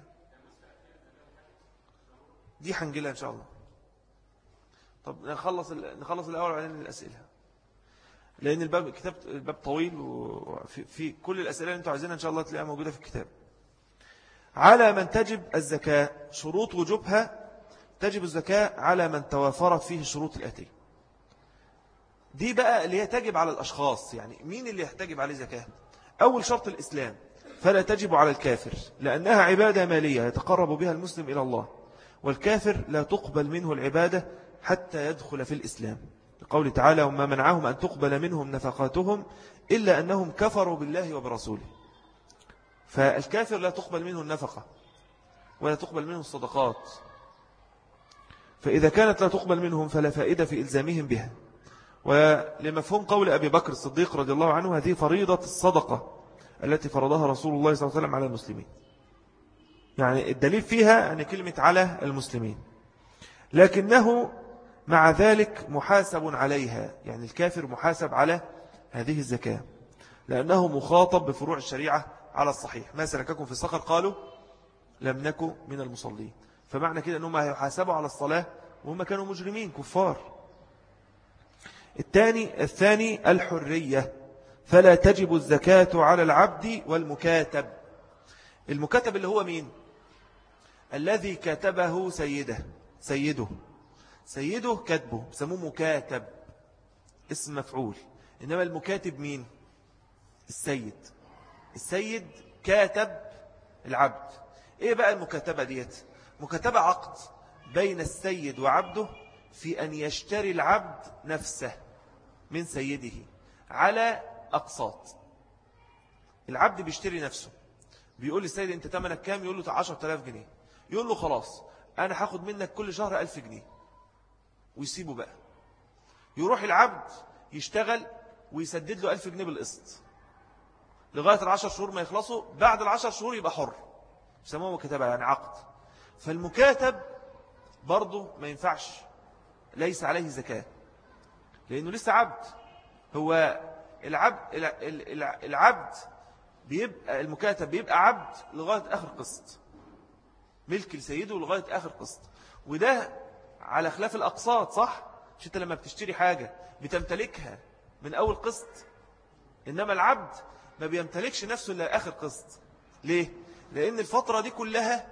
دي حنجلها إن شاء الله. طب نخلص نخلص الأول وبعدين الأسئلة، لأن الباب كتاب الباب طويل وفي في كل الأسئلة اللي أنتم عايزينها إن شاء الله تلاقيها موجودة في الكتاب. على من تجب الزكاة، شروط وجوبها: تجب الزكاة على من توافرت فيه الشروط الآتية. دي بقى اللي هي تجب على الأشخاص. يعني مين اللي يحتجب عليه زكاة؟ أول شرط الإسلام، فلا تجب على الكافر لأنها عبادة مالية يتقرب بها المسلم إلى الله، والكافر لا تقبل منه العبادة حتى يدخل في الإسلام، لقول تعالى: وما منعهم أن تقبل منهم نفقاتهم إلا أنهم كفروا بالله وبرسوله. فالكافر لا تقبل منه النفقة ولا تقبل منه الصدقات، فإذا كانت لا تقبل منهم فلا فائدة في إلزامهم بها. ولمفهوم قول أبي بكر الصديق رضي الله عنه: هذه فريضة الصدقة التي فرضها رسول الله صلى الله عليه وسلم على المسلمين. يعني الدليل فيها أن كلمة على المسلمين، لكنه مع ذلك محاسب عليها، يعني الكافر محاسب على هذه الزكاة لأنه مخاطب بفروع الشريعة على الصحيح. ما سلككم في سقر؟ قالوا لم نكن من المصلين. فمعنى كده أنهم يحاسبوا على الصلاة وهم كانوا مجرمين كفار. الثاني الثاني الحرية، فلا تجب الزكاة على العبد والمكاتب. المكاتب اللي هو مين؟ الذي كتبه سيده سيده سيده كتبه بسموه مكاتب، اسم مفعول. إنما المكاتب مين؟ السيد. السيد كاتب العبد. إيه بقى المكاتبة ديت؟ مكاتبة عقد بين السيد وعبده في أن يشتري العبد نفسه من سيده على أقساط. العبد بيشتري نفسه، بيقول للسيد أنت تمنك كام؟ يقول له عشرة آلاف جنيه. يقول له خلاص أنا هاخد منك كل شهر ألف جنيه، ويسيبه بقى. يروح العبد يشتغل ويسدد له ألف جنيه بالقسط لغاية العشر شهور ما يخلصوا. بعد العشر شهور يبقى حر، يسموه مكاتبة يعني عقد. فالمكاتب برضه ما ينفعش، ليس عليه زكاة لأنه لسه عبد. هو العبد العبد بيبقى المكاتب بيبقى عبد لغاية آخر قسط، ملك لسيده لغاية آخر قسط. وده على خلاف الأقساط، صح؟ مش انت لما بتشتري حاجة بتمتلكها من أول قسط، إنما العبد ما بيمتلكش نفسه إلا آخر قسط. ليه؟ لأن الفترة دي كلها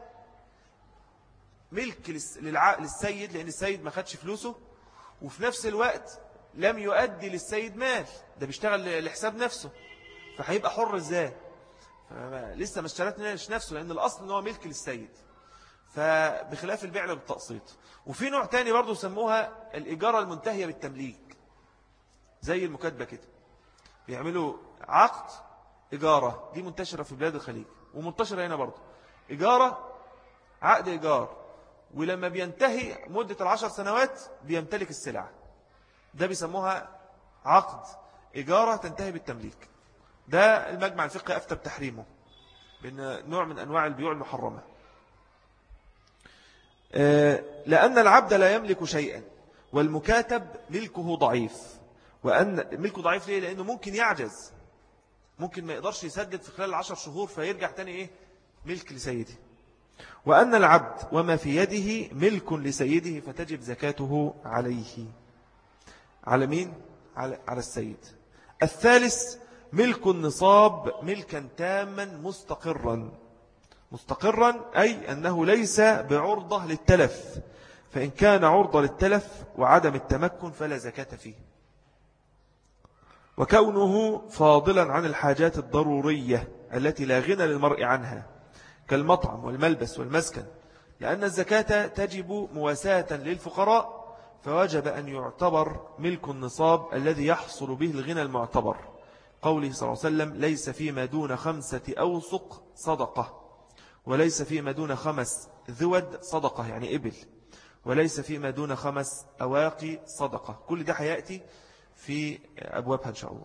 ملك للسيد، لأن السيد ما خدش فلوسه، وفي نفس الوقت لم يؤدي للسيد مال، ده بيشتغل لحساب نفسه، فهيبقى حر ازاي؟ لسه ما اشترتناش نفسه، لأن الأصل أنه ملك للسيد. فبخلاف البيع بالتقسيط. وفي نوع تاني برضو سموها الإجارة المنتهية بالتمليك، زي المكاتبة كده، بيعملوا عقد إجارة. دي منتشرة في بلاد الخليج ومنتشرة هنا برضو. إجارة، عقد إيجار، ولما بينتهي مدة العشر سنوات بيمتلك السلعة. ده بيسموها عقد إجارة تنتهي بالتمليك. ده المجمع الفقهي أفتى بتحريمه، بأن نوع من أنواع البيوع المحرمة، لأن العبد لا يملك شيئا والمكاتب ملكه ضعيف. وأن ملكه ضعيف ليه؟ لأنه ممكن يعجز، ممكن ما يقدرش يسدد في خلال العشر شهور فيرجع تاني إيه؟ ملك لسيده. وأن العبد وما في يده ملك لسيده فتجب زكاته عليه. على مين؟ على, على السيد. الثالث ملك النصاب ملكا تاما مستقرا. مستقرا أي أنه ليس بعرضة للتلف، فإن كان عرضة للتلف وعدم التمكن فلا زكاة فيه. وكونه فاضلا عن الحاجات الضرورية التي لا غنى للمرء عنها كالمطعم والملبس والمسكن، لأن الزكاة تجب مواساة للفقراء، فوجب أن يعتبر ملك النصاب الذي يحصل به الغنى المعتبر. قوله صلى الله عليه وسلم: ليس فيما دون خمسة أوسق صدقة، وليس فيما دون خمس ذود صدقة يعني إبل، وليس فيما دون خمس أواقي صدقة. كل ده حياتي في أبوابها إن شاء الله.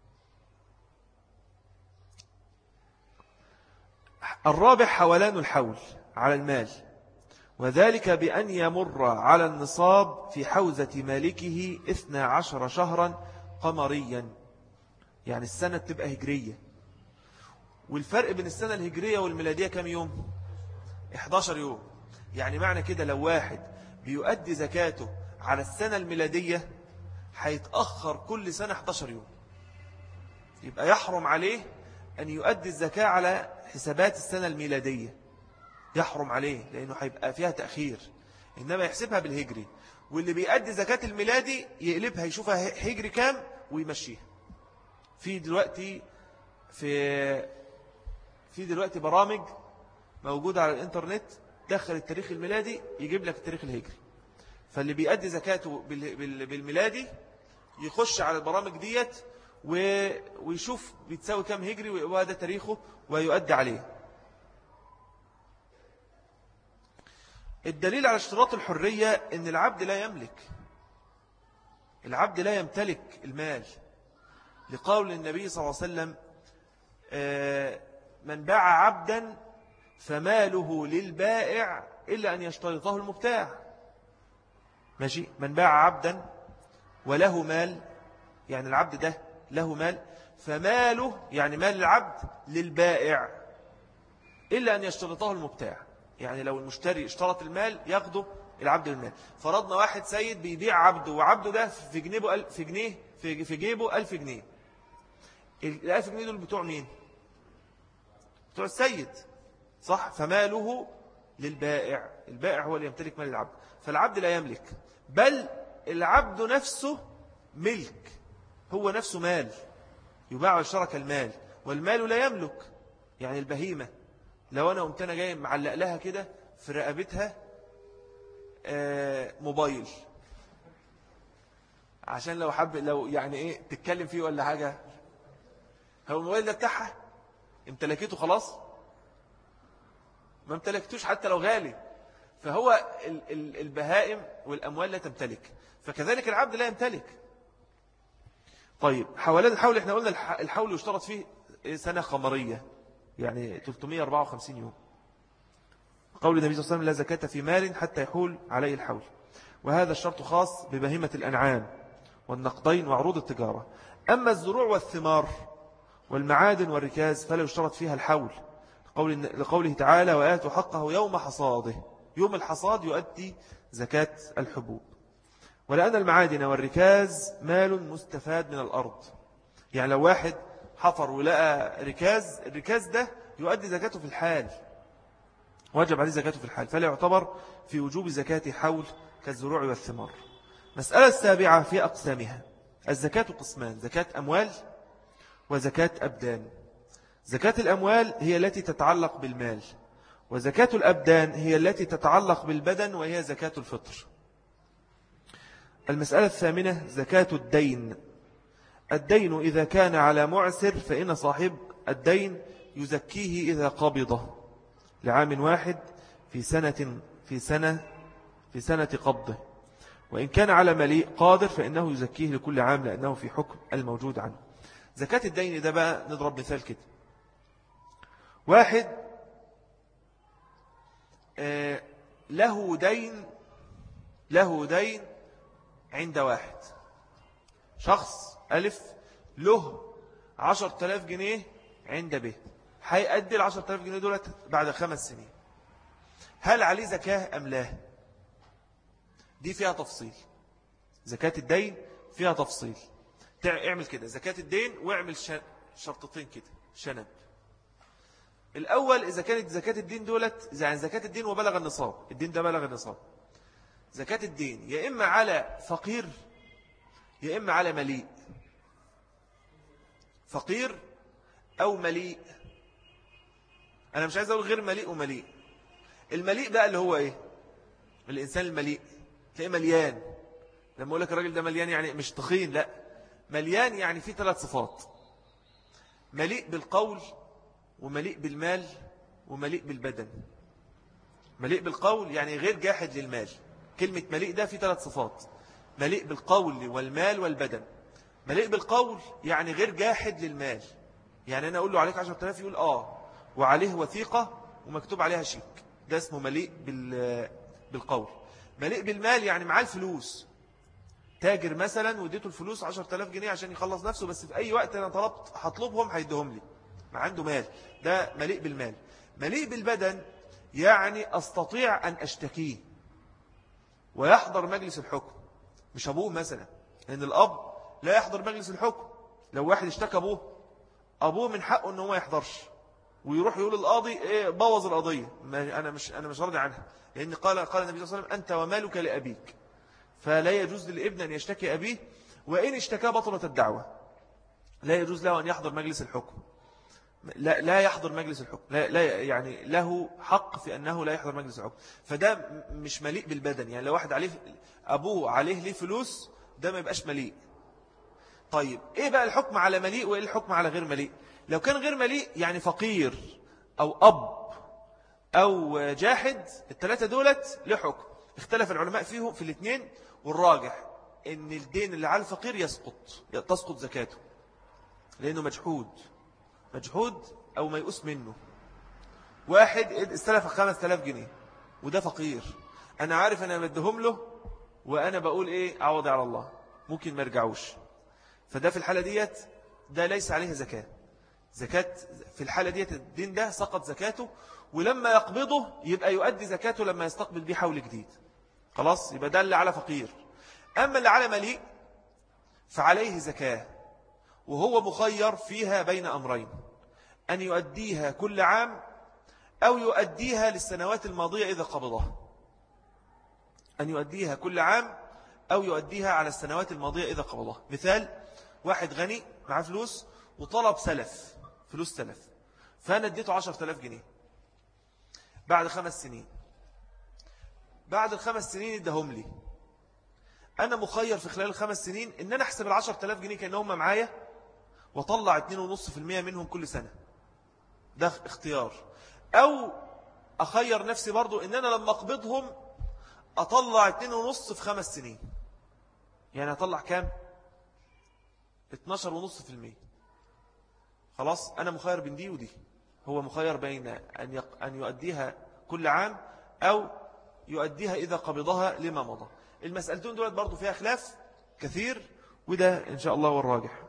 الرابع حولان الحول على المال، وذلك بأن يمر على النصاب في حوزة مالكه اثنا عشر شهرا قمريا، يعني السنة تبقى هجرية. والفرق بين السنة الهجرية والميلادية كم يوم؟ إحدى عشر يوم. يعني معنى كده لو واحد بيؤدي زكاته على السنة الميلادية هيتأخر كل سنة إحدى عشر يوم، يبقى يحرم عليه أن يؤدي الزكاة على حسابات السنة الميلادية، يحرم عليه لأنه هيبقى فيها تأخير. إنما يحسبها بالهجري، واللي بيؤدي زكاة الميلادي يقلبها يشوفها هجري كام ويمشيها. في دلوقتي في في دلوقتي برامج موجودة على الإنترنت دخل التاريخ الميلادي يجيب لك التاريخ الهجري. فاللي بيؤدي زكاته بالميلادي يخش على البرامج ديت ويشوف بيتساوي كم هجري وهذا تاريخه ويؤدي عليه. الدليل على اشتراط الحرية ان العبد لا يملك، العبد لا يمتلك المال، لقول النبي صلى الله عليه وسلم من باع عبدا فماله للبائع إلا أن يشترطه المبتاع. ماشي، من باع عبدا وله مال، يعني العبد ده له مال، فماله يعني مال العبد للبائع إلا أن يشترطه المبتاع. يعني لو المشتري اشترط المال ياخده العبد المال. فرضنا واحد سيد بيبيع عبده وعبده ده في جنيه في جنيه في جيبه ألف جنيه. الألف جنيه دول بتوع مين؟ بتوع السيد، صح؟ فماله للبائع، البائع هو اللي يمتلك مال العبد. فالعبد لا يملك، بل العبد نفسه ملك، هو نفسه مال يباع ويشترك المال، والمال لا يملك. يعني البهيمة لو أنا قمت أنا جاي معلق لها كده في رقبتها آه موبايل، عشان لو حب لو يعني إيه تتكلم فيه ولا حاجة، هو الموبايل ده بتاعها امتلكته خلاص؟ ما امتلكتوش حتى لو غالي. فهو البهائم والأموال لا تمتلك، فكذلك العبد لا يمتلك. طيب حوالات الحول، احنا قلنا الحول يشترط فيه سنة قمرية، يعني ثلاثمائة وأربعة وخمسين يوم. قول النبي صلى الله عليه وسلم لا زكاة في مال حتى يحول عليه الحول، وهذا الشرط خاص ببهيمة الأنعام والنقدين وعروض التجارة. أما الزروع والثمار والمعادن والركاز فلا يشترط فيها الحول، لقوله تعالى وآتوا حقه يوم حصاده، يوم الحصاد يؤدي زكاة الحبوب. ولأن المعادن والركاز مال مستفاد من الأرض، يعني لو واحد حفر ولقى ركاز، الركاز ده يؤدي زكاته في الحال، واجب عليه زكاته في الحال، فلا يعتبر في وجوب زكاة حول كالزروع والثمار. مسألة السابعة في أقسامها. الزكاة قسمان: زكاة أموال وزكاة أبدان. زكاة الأموال هي التي تتعلق بالمال، وزكاة الأبدان هي التي تتعلق بالبدن وهي زكاة الفطر. المسألة الثامنة زكاة الدين. الدين إذا كان على معسر فإن صاحب الدين يزكيه إذا قبضه لعام واحد في سنة في سنة في سنة قبضه، وإن كان على مليء قادر فإنه يزكيه لكل عام لأنه في حكم الموجود عنه. زكاة الدين ده بقى نضرب مثال كده: واحد آه له دين له دين عند واحد، شخص ألف له عشر تلاف جنيه عند ب، هيأدي العشر تلاف جنيه دولت بعد خمس سنين. هل عليه زكاة أم لا؟ دي فيها تفصيل. زكاة الدين فيها تفصيل. اعمل كده زكاة الدين واعمل شرطتين كده شنب. الأول إذا كانت زكاة الدين دولت يعني زكاة الدين وبلغ النصاب، الدين ده بلغ النصاب، زكاة الدين يا إما على فقير يا إما على مليء، فقير أو مليء. أنا مش عايز أقول غير مليء ومليء. المليء بقى اللي هو إيه؟ الإنسان المليء تلاقيه مليان. لما أقول لك الراجل ده مليان يعني مش تخين، لا، مليان يعني فيه ثلاث صفات: مليء بالقول ومليء بالمال ومليء بالبدن. مليء بالقول يعني غير جاحد للمال. كلمة مليء ده فيه ثلاث صفات: مليء بالقول والمال والبدن. مليء بالقول يعني غير جاحد للمال، يعني أنا أقول له عليك عشرة آلاف يقول آه وعليه وثيقة ومكتوب عليها شيك، ده اسمه مليء بالقول. مليء بالمال يعني معاه الفلوس، تاجر مثلا وديته الفلوس عشرة آلاف جنيه عشان يخلص نفسه، بس في أي وقت أنا طلبت هطلبهم هيدهم لي، ما عنده مال، ده مليء بالمال. مليء بالبدن يعني أستطيع أن أشتكيه ويحضر مجلس الحكم، مش أبوه مثلا، لأن الأب لا يحضر مجلس الحكم. لو واحد اشتكى أبوه، أبوه من حقه أنه ما يحضرش ويروح يقول القاضي إيه بوظ القضية، أنا مش أنا مش راضي عنها، لأن قال قال النبي صلى الله عليه وسلم أنت ومالك لأبيك، فلا يجوز للابن أن يشتكي أبيه، وإن اشتكى بطلت الدعوة. لا يجوز له أن يحضر مجلس الحكم، لا لا يحضر مجلس الحكم، لا, لا يعني له حق في أنه لا يحضر مجلس الحكم. فده مش مليء بالبدن، يعني لو واحد عليه أبوه عليه ليه فلوس ده ما يبقاش مليء. طيب إيه بقى الحكم على مليء وإيه الحكم على غير مليء؟ لو كان غير مليء يعني فقير أو أب أو جاحد، الثلاثة دولت لحكم اختلف العلماء فيهم في الاثنين، والراجح إن الدين اللي على الفقير يسقط تسقط زكاته لأنه مجحود مجحود أو ميؤوس منه. واحد استلف خمس آلاف جنيه وده فقير، أنا عارف أنا مدهم له وأنا بقول إيه عوضي على الله، ممكن ما يرجعوش، فده في الحالة ديت ده ليس عليه زكاة. زكاة في الحالة ديت الدين ده سقط زكاته، ولما يقبضه يبقى يؤدي زكاته لما يستقبل بيه حول جديد. خلاص يبقى ده اللي على فقير. أما اللي على مليء فعليه زكاة، وهو مخير فيها بين أمرين: أن يؤديها كل عام أو يؤديها للسنوات الماضية إذا قبضها. أن يؤديها كل عام أو يؤديها على السنوات الماضية إذا قبضها. مثال: واحد غني معاه فلوس وطلب سلف، فلوس سلف، فأنا اديته عشرة آلاف جنيه بعد خمس سنين. بعد الخمس سنين ادهم لي، أنا مخير في خلال الخمس سنين إن أنا أحسب العشرة آلاف جنيه كأنهم معايا وطلع اتنين ونص في المية منهم كل سنة، ده اختيار. أو أخير نفسي برضو إن أنا لما أقبضهم أطلع اتنين ونص في خمس سنين، يعني أطلع كام؟ اتناشر ونص في المية. خلاص أنا مخير بين دي ودي، هو مخير بين أن, يق... أن يؤديها كل عام أو يؤديها إذا قبضها لما مضى. المسألتين دولت برضو فيها خلاف كثير، وده إن شاء الله والراجح.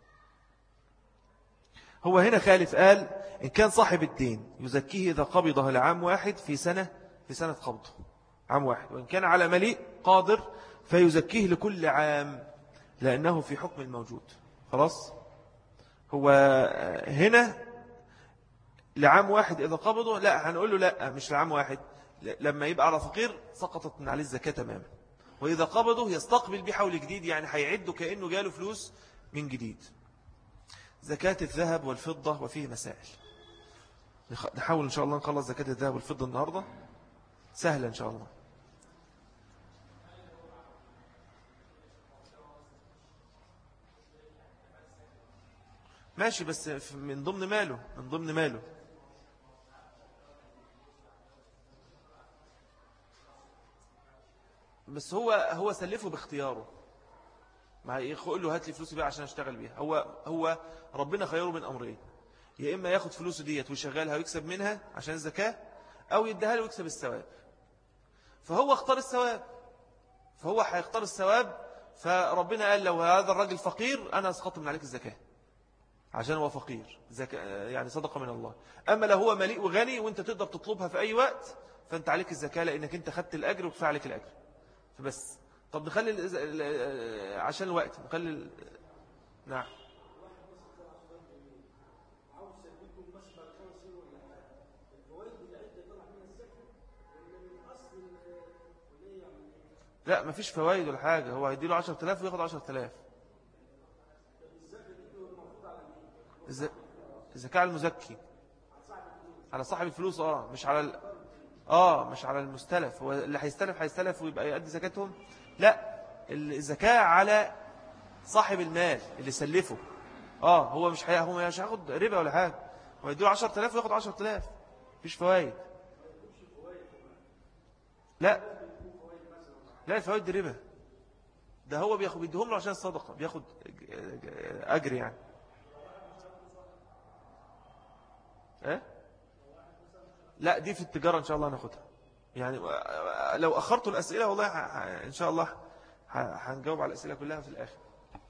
هو هنا خالف قال إن كان صاحب الدين يزكيه إذا قبضها لعام واحد في سنة في سنة قبضه عام واحد، وإن كان على مليء قادر فيزكيه لكل عام لأنه في حكم الموجود. خلاص هو هنا لعام واحد إذا قبضه، لا هنقول له لا مش لعام واحد، لما يبقى على فقير سقطت من عليه الزكاة تماما، وإذا قبضه يستقبل بحول جديد، يعني هيعده كأنه جاله فلوس من جديد. زكاة الذهب والفضة وفيه مسائل، نحاول إن شاء الله نخلص زكاة الذهب والفضة النهاردة، سهلة إن شاء الله. ماشي بس من ضمن ماله من ضمن ماله بس هو هو سلفه باختياره، ما يقول له هات لي فلوسي بقى عشان اشتغل بيها. هو هو ربنا خيره من امرين: يا اما ياخد فلوسه ديت ويشغلها ويكسب منها عشان الزكاة، او يديها له ويكسب الثواب. فهو اختار الثواب، فهو هيختار الثواب. فربنا قال لو هذا الراجل فقير انا اسقط من عليك الزكاة عشان هو فقير، زكاة يعني صدقة من الله. اما لو هو مليء وغني وانت تقدر تطلبها في اي وقت فانت عليك الزكاة، لانك انت خدت الاجر وكفى عليك الاجر. فبس طب نخلي عشان الوقت نخلي ال... نعم لا مفيش فوائد ولا حاجة، هو هيديله عشرة آلاف وياخد عشرة آلاف. الزكاة على المزكي، على صاحب الفلوس، اه مش على ال... اه مش على المستلف. هو اللي هيستلف هيستلف ويبقى يؤدي زكاتهم، لا الزكاة على صاحب المال اللي سلفه. اه هو مش هي... هو مش هياخد ربا ولا حاجة، هو يديله عشرة آلاف وياخد عشرة آلاف، مفيش فوائد. لا لا الفوائد دي ربا، ده هو بياخد بيديهم له عشان الصدقة، بياخد أجر يعني. ايه لا دي في التجارة إن شاء الله ناخدها، يعني لو أخرتوا الأسئلة والله إن شاء الله هنجاوب على الأسئلة كلها في الآخر.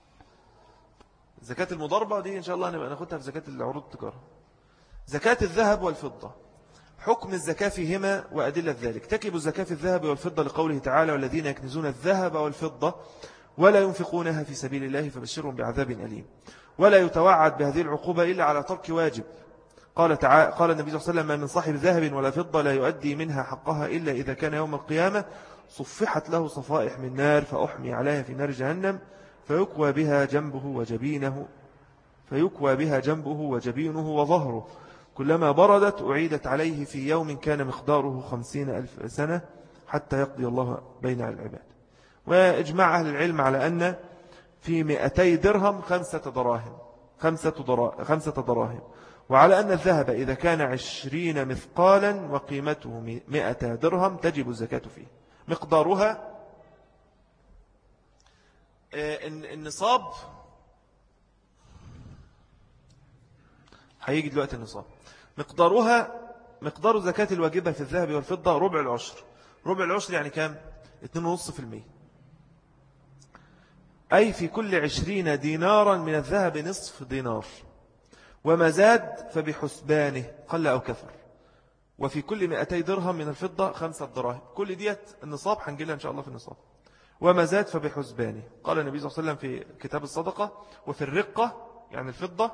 زكاة المضاربة دي إن شاء الله نبقى ناخدها في زكاة العروض التجارة. زكاة الذهب والفضة، حكم الزكاة فيهما وأدلة ذلك. تجب الزكاة في الذهب والفضة لقوله تعالى والذين يكنزون الذهب والفضة ولا ينفقونها في سبيل الله فبشرهم بعذاب أليم. ولا يتوعد بهذه العقوبة إلا على ترك واجب. قال تعالى قال النبي صلى الله عليه وسلم: ما من صاحب ذهب ولا فضة لا يؤدي منها حقها إلا إذا كان يوم القيامة صفحت له صفائح من نار فأحمي عليها في نار جهنم فيكوى بها جنبه وجبينه فيكوى بها جنبه وجبينه وظهره كلما بردت أعيدت عليه في يوم كان مقداره خمسين ألف سنة حتى يقضي الله بين العباد. وإجماع أهل العلم على أن في مئتي درهم خمسة دراهم خمسة, درا... خمسة دراهم. وعلى أن الذهب إذا كان عشرين مثقالا وقيمته مئة درهم تجب الزكاة فيه. مقدارها النصاب هيجي دلوقتي النصاب. مقدارها مقدار زكاة الواجبة في الذهب والفضة ربع العشر. ربع العشر يعني كام؟ اثنين ونصف في المية، أي في كل عشرين دينارا من الذهب نصف دينار، وما زاد فبحسبانه قل أو كفر. وفي كل مئتي درهم من الفضة خمسة دراهم. كل ديت النصاب هنجيلها إن شاء الله في النصاب. وما زاد فبحسبانه. قال النبي صلى الله عليه وسلم في كتاب الصدقة: وفي الرقة يعني الفضة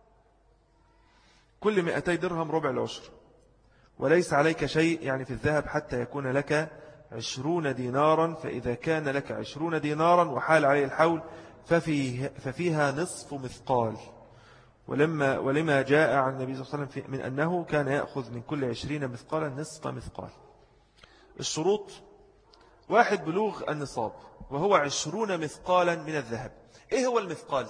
كل مئتي درهم ربع العشر، وليس عليك شيء يعني في الذهب حتى يكون لك عشرون دينارا، فإذا كان لك عشرون دينارا وحال عليه الحول ففيه ففيها نصف مثقال. ولما, ولما جاء عن النبي صلى الله عليه وسلم من أنه كان يأخذ من كل عشرين مثقالا نصف مثقال. الشروط: واحد بلوغ النصاب، وهو عشرون مثقالا من الذهب. إيه هو المثقال؟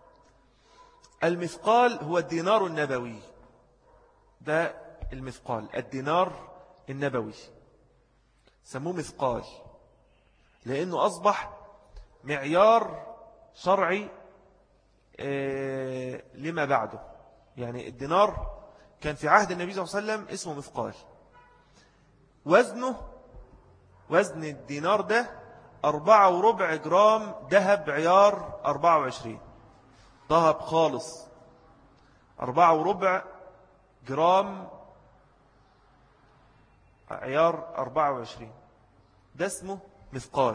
المثقال هو الدينار النبوي. ده المثقال، الدينار النبوي سموه مثقال لأنه أصبح معيار شرعي لما بعده. يعني الدينار كان في عهد النبي صلى الله عليه وسلم اسمه مثقال. وزنه وزن الدينار ده أربعة وربع جرام ذهب عيار أربعة وعشرين، ذهب خالص أربعة وربع جرام عيار أربعة وعشرين، ده اسمه مثقال.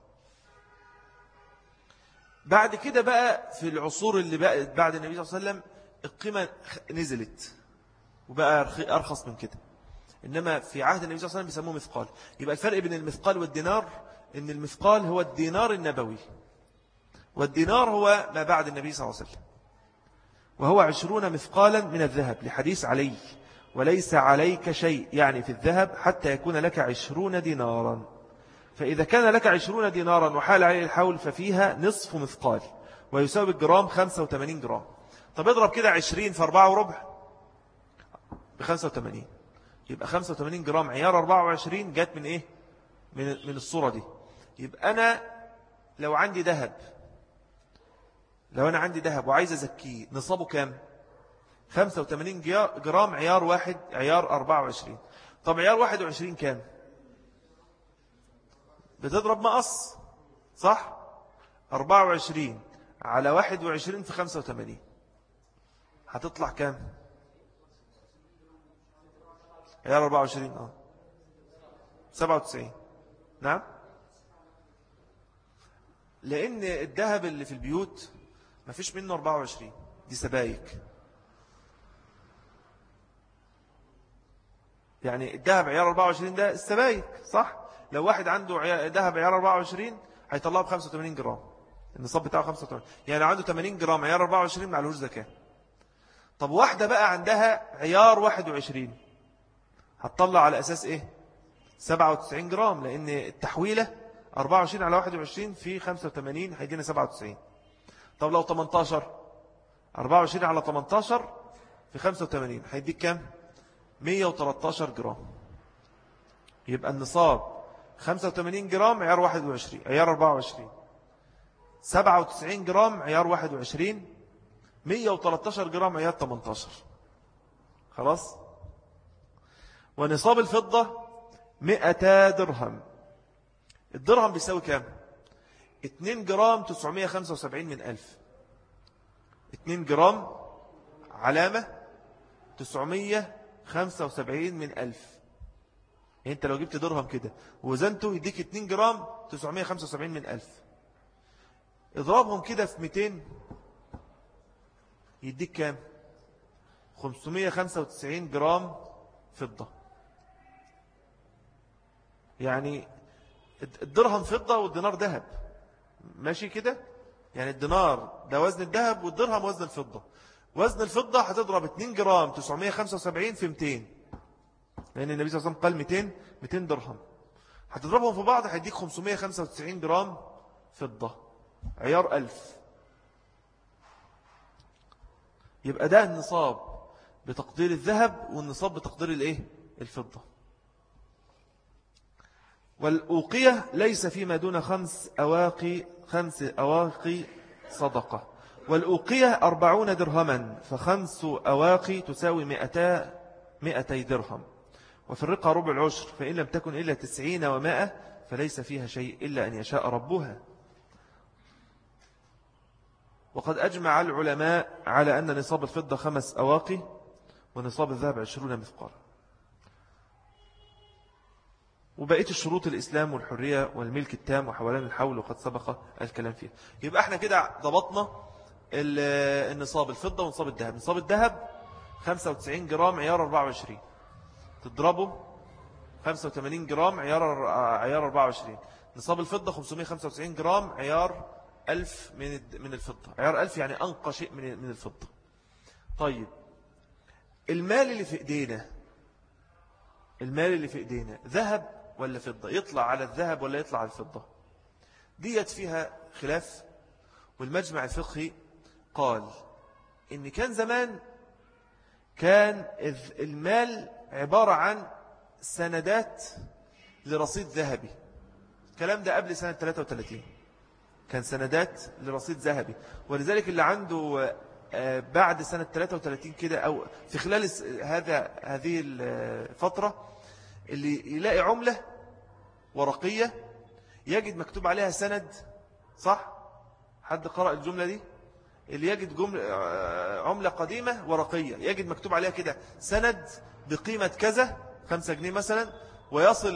بعد كده بقى في العصور اللي بقى بعد النبي صلى الله عليه وسلم القيمة نزلت وبقى أرخص من كده، إنما في عهد النبي صلى الله عليه وسلم بيسموه مثقال. يبقى الفرق بين المثقال والدينار إن المثقال هو الدينار النبوي، والدينار هو ما بعد النبي صلى الله عليه وسلم، وهو عشرون مثقالا من الذهب لحديث علي: وليس عليك شيء يعني في الذهب حتى يكون لك عشرون دينارا، فإذا كان لك عشرون دينارا وحال عليه الحول ففيها نصف مثقال، ويساوي الجرام خمسة وثمانين جرام. طب اضرب كده عشرين في أربعة وربع بخمسة وثمانين، يبقى خمسة وثمانين جرام عيار أربعة وعشرين جات من إيه؟ من, من الصورة دي. يبقى أنا لو عندي ذهب لو أنا عندي ذهب وعايز أزكيه نصابه كام؟ خمسة وثمانين جرام عيار واحد عيار أربعة وعشرين. طب عيار واحد وعشرين كام؟ بتضرب مقص صح؟ أربعة وعشرين على واحد وعشرين في خمسة وثمانين هتطلع كام؟ عيار أربعة وعشرين اه سبعة وتسعين. نعم، لأن الذهب اللي في البيوت ما فيش منه أربعة وعشرين، دي سبايك. يعني الذهب عيار أربعة وعشرين ده السبايك صح؟ لو واحد عنده ذهب عيار أربعة وعشرين هيطلعه ب خمسة وثمانين جرام، النصاب بتاعه خمسة وثمانين، يعني عنده ثمانين جرام عيار أربعة وعشرين ما عليهوش زكاة. طب واحدة بقى عندها عيار واحد وعشرين هتطلع على أساس إيه؟ سبعة وتسعين جرام، لأن التحويلة أربعة وعشرين على واحد وعشرين في خمسة وثمانين هيدينا سبعة وتسعين. طب لو ثمانية عشر أربعة وعشرين على ثمانية عشر في خمسة وثمانين هيديك كام؟ مئة وثلاثة عشر جرام. يبقى النصاب خمسة وثمانين جرام عيار واحد وعشرين عيار أربعة وعشرين، سبعة وتسعين جرام عيار واحد وعشرين، مئة وثلاثة عشر جرام عيار ثمانية عشر. خلاص. ونصاب الفضة مئة درهم. الدرهم بيساوي كام؟ اثنين جرام تسعمائة وخمسة وسبعين من ألف. اثنين جرام علامة تسعمائة وخمسة وسبعين من ألف. يعني انت لو جبت درهم كده ووزنته يديك اثنين جرام تسعمائة وخمسة وسبعين من ألف. اضربهم كده في مئتين يديك كام؟ خمسمائة وخمسة وتسعين جرام فضة. يعني الدرهم فضة والدينار ذهب، ماشي كده؟ يعني الدينار ده وزن الذهب والدرهم وزن الفضة. وزن الفضة هتضرب اثنين جرام تسعمائة وخمسة وسبعين في مئتين، لأن النبي صلى الله عليه وسلم قال مئتين مئتين درهم، هتضربهم في بعض هيديك خمسمائة وخمسة وتسعين جرام فضة. عيار ألف، يبقى ده النصاب بتقدير الذهب والنصاب بتقدير الايه الفضة. والأوقية ليس فيما دون خمس أواقي خمس أواقي صدقة. والأوقية أربعون درهما، فخمس أواقي تساوي مئتا مئتي درهم. وفي الرقة ربع العشر، فإن لم تكن إلا تسعين ومائة فليس فيها شيء إلا أن يشاء ربها. وقد أجمع العلماء على أن نصاب الفضة خمس أواقي ونصاب الذهب عشرون مثقال. وبقية الشروط الإسلام والحرية والملك التام وحولان الحول وقد سبق الكلام فيها. يبقى احنا كده ضبطنا النصاب الفضة ونصاب الذهب. نصاب الذهب خمسة وتسعين جرام عيار أربعة وعشرين، تضربه خمسة وثمانين جرام عيار عيار أربعة وعشرين. نصاب الفضة خمسمائة وخمسة وتسعين جرام عيار ألف من من الفضة. عيار ألف يعني أنقى شيء من من الفضة. طيب المال اللي في إيدينا، المال اللي في إيدينا ذهب ولا فضة؟ يطلع على الذهب ولا يطلع على الفضة؟ ديت فيها خلاف. والمجمع الفقهي قال إن كان زمان كان المال عبارة عن سندات لرصيد ذهبي. الكلام ده قبل سنة ثلاثة وثلاثين كان سندات لرصيد ذهبي. ولذلك اللي عنده بعد سنة ثلاثة وثلاثين كده أو في خلال هذا هذه الفترة اللي يلاقي عملة ورقية يجد مكتوب عليها سند، صح؟ حد قرأ الجملة دي؟ اللي يجد جملة عملة قديمة ورقية يجد مكتوب عليها كده سند بقيمة كذا خمسة جنيه مثلا، ويصل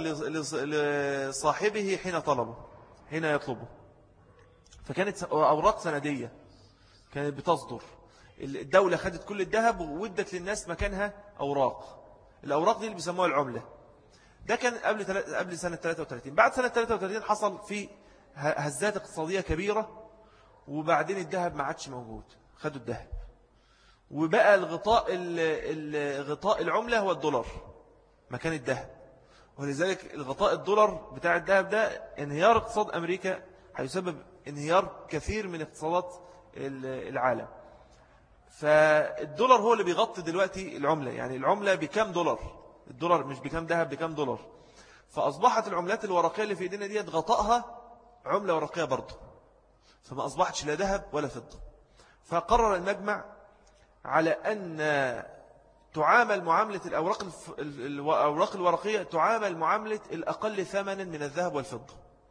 لصاحبه حين طلبه حين يطلبه. فكانت أوراق سندية كانت بتصدر. الدولة خدت كل الذهب وودت للناس مكانها أوراق. الأوراق دي اللي بيسموها العملة. ده كان قبل قبل سنة ثلاثة وثلاثين. بعد سنة ثلاثة وثلاثين حصل في هزات اقتصادية كبيرة، وبعدين الذهب ما عادش موجود، خدوا الذهب وبقى الغطاء الغطاء العملة هو الدولار مكان الذهب. ولذلك الغطاء الدولار بتاع الذهب ده انهيار اقتصاد أمريكا هيسبب انهيار كثير من اقتصادات العالم. فالدولار هو اللي بيغطي دلوقتي العملة، يعني العملة بكام دولار، الدولار مش بكام ذهب، بكام دولار. فأصبحت العملات الورقية اللي في ايدينا دي غطائها عملة ورقية برضه، فما أصبحتش لا ذهب ولا فضة. فقرر المجمع على أن تعامل معاملة الأوراق الأوراق الورقية تعامل معاملة الأقل ثمنا من الذهب والفضة.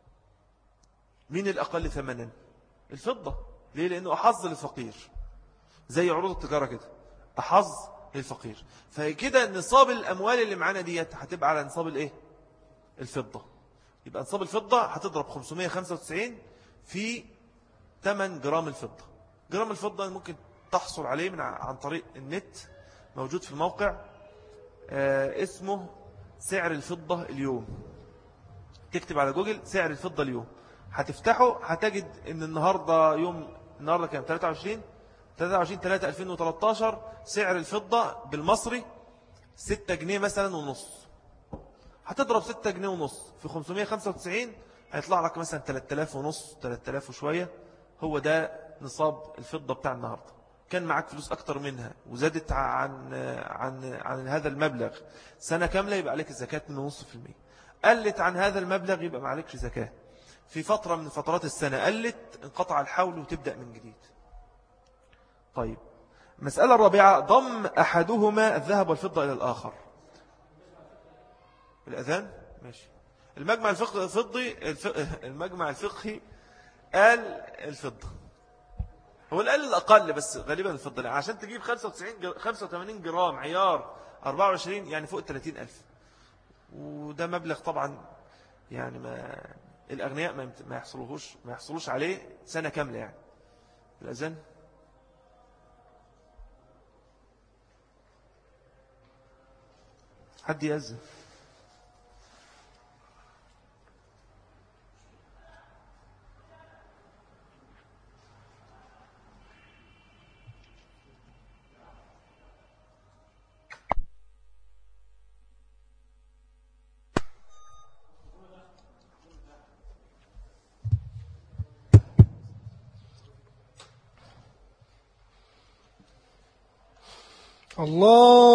مين الأقل ثمنا؟ الفضة. ليه؟ لأنه أحظ للفقير، زي عروض التجارة كده، أحظ للفقير. فكده نصاب الأموال اللي معانا ديت هتبقى على نصاب الإيه؟ الفضة. يبقى نصاب الفضة هتضرب خمسمائة وخمسة وتسعين في ثمانية جرام الفضة. جرام الفضة ممكن تحصل عليه من عن طريق النت، موجود في الموقع آه اسمه سعر الفضة اليوم. تكتب على جوجل سعر الفضة اليوم، هتفتحه هتجد ان النهاردة يوم النهاردة كام؟ ثلاثة وعشرين ثلاثة ألفين وثلاثة عشر. سعر الفضة بالمصري ستة جنيه مثلا ونص. هتضرب ستة جنيه ونص في خمسمائة وخمسة وتسعين هيطلع لك مثلا ثلاثة آلاف ونص، ثلاثة آلاف وشوية. هو ده نصاب الفضة بتاع النهاردة. كان معك فلوس أكتر منها وزادت عن عن عن هذا المبلغ سنة كاملة يبقى عليك الزكاة من نص في المية. قلت عن هذا المبلغ يبقى ما عليكش زكاة. في فترة من فترات السنة قلت، انقطع الحول وتبدأ من جديد. طيب المسألة الرابعة ضم أحدهما الذهب والفضة إلى الآخر. الأذان ماشي. المجمع الفقهي المجمع الفقهي قال الفضة، هو اللي قال الأقل بس غالبا الفضة، عشان تجيب خمسة وتسعين خمسة وثمانين جرام عيار أربعة وعشرين يعني فوق ثلاثين ألف. وده مبلغ طبعا يعني ما الأغنياء ما يحصلوش ما يحصلوش عليه سنة كاملة. يعني الأذان حد يأذن. الله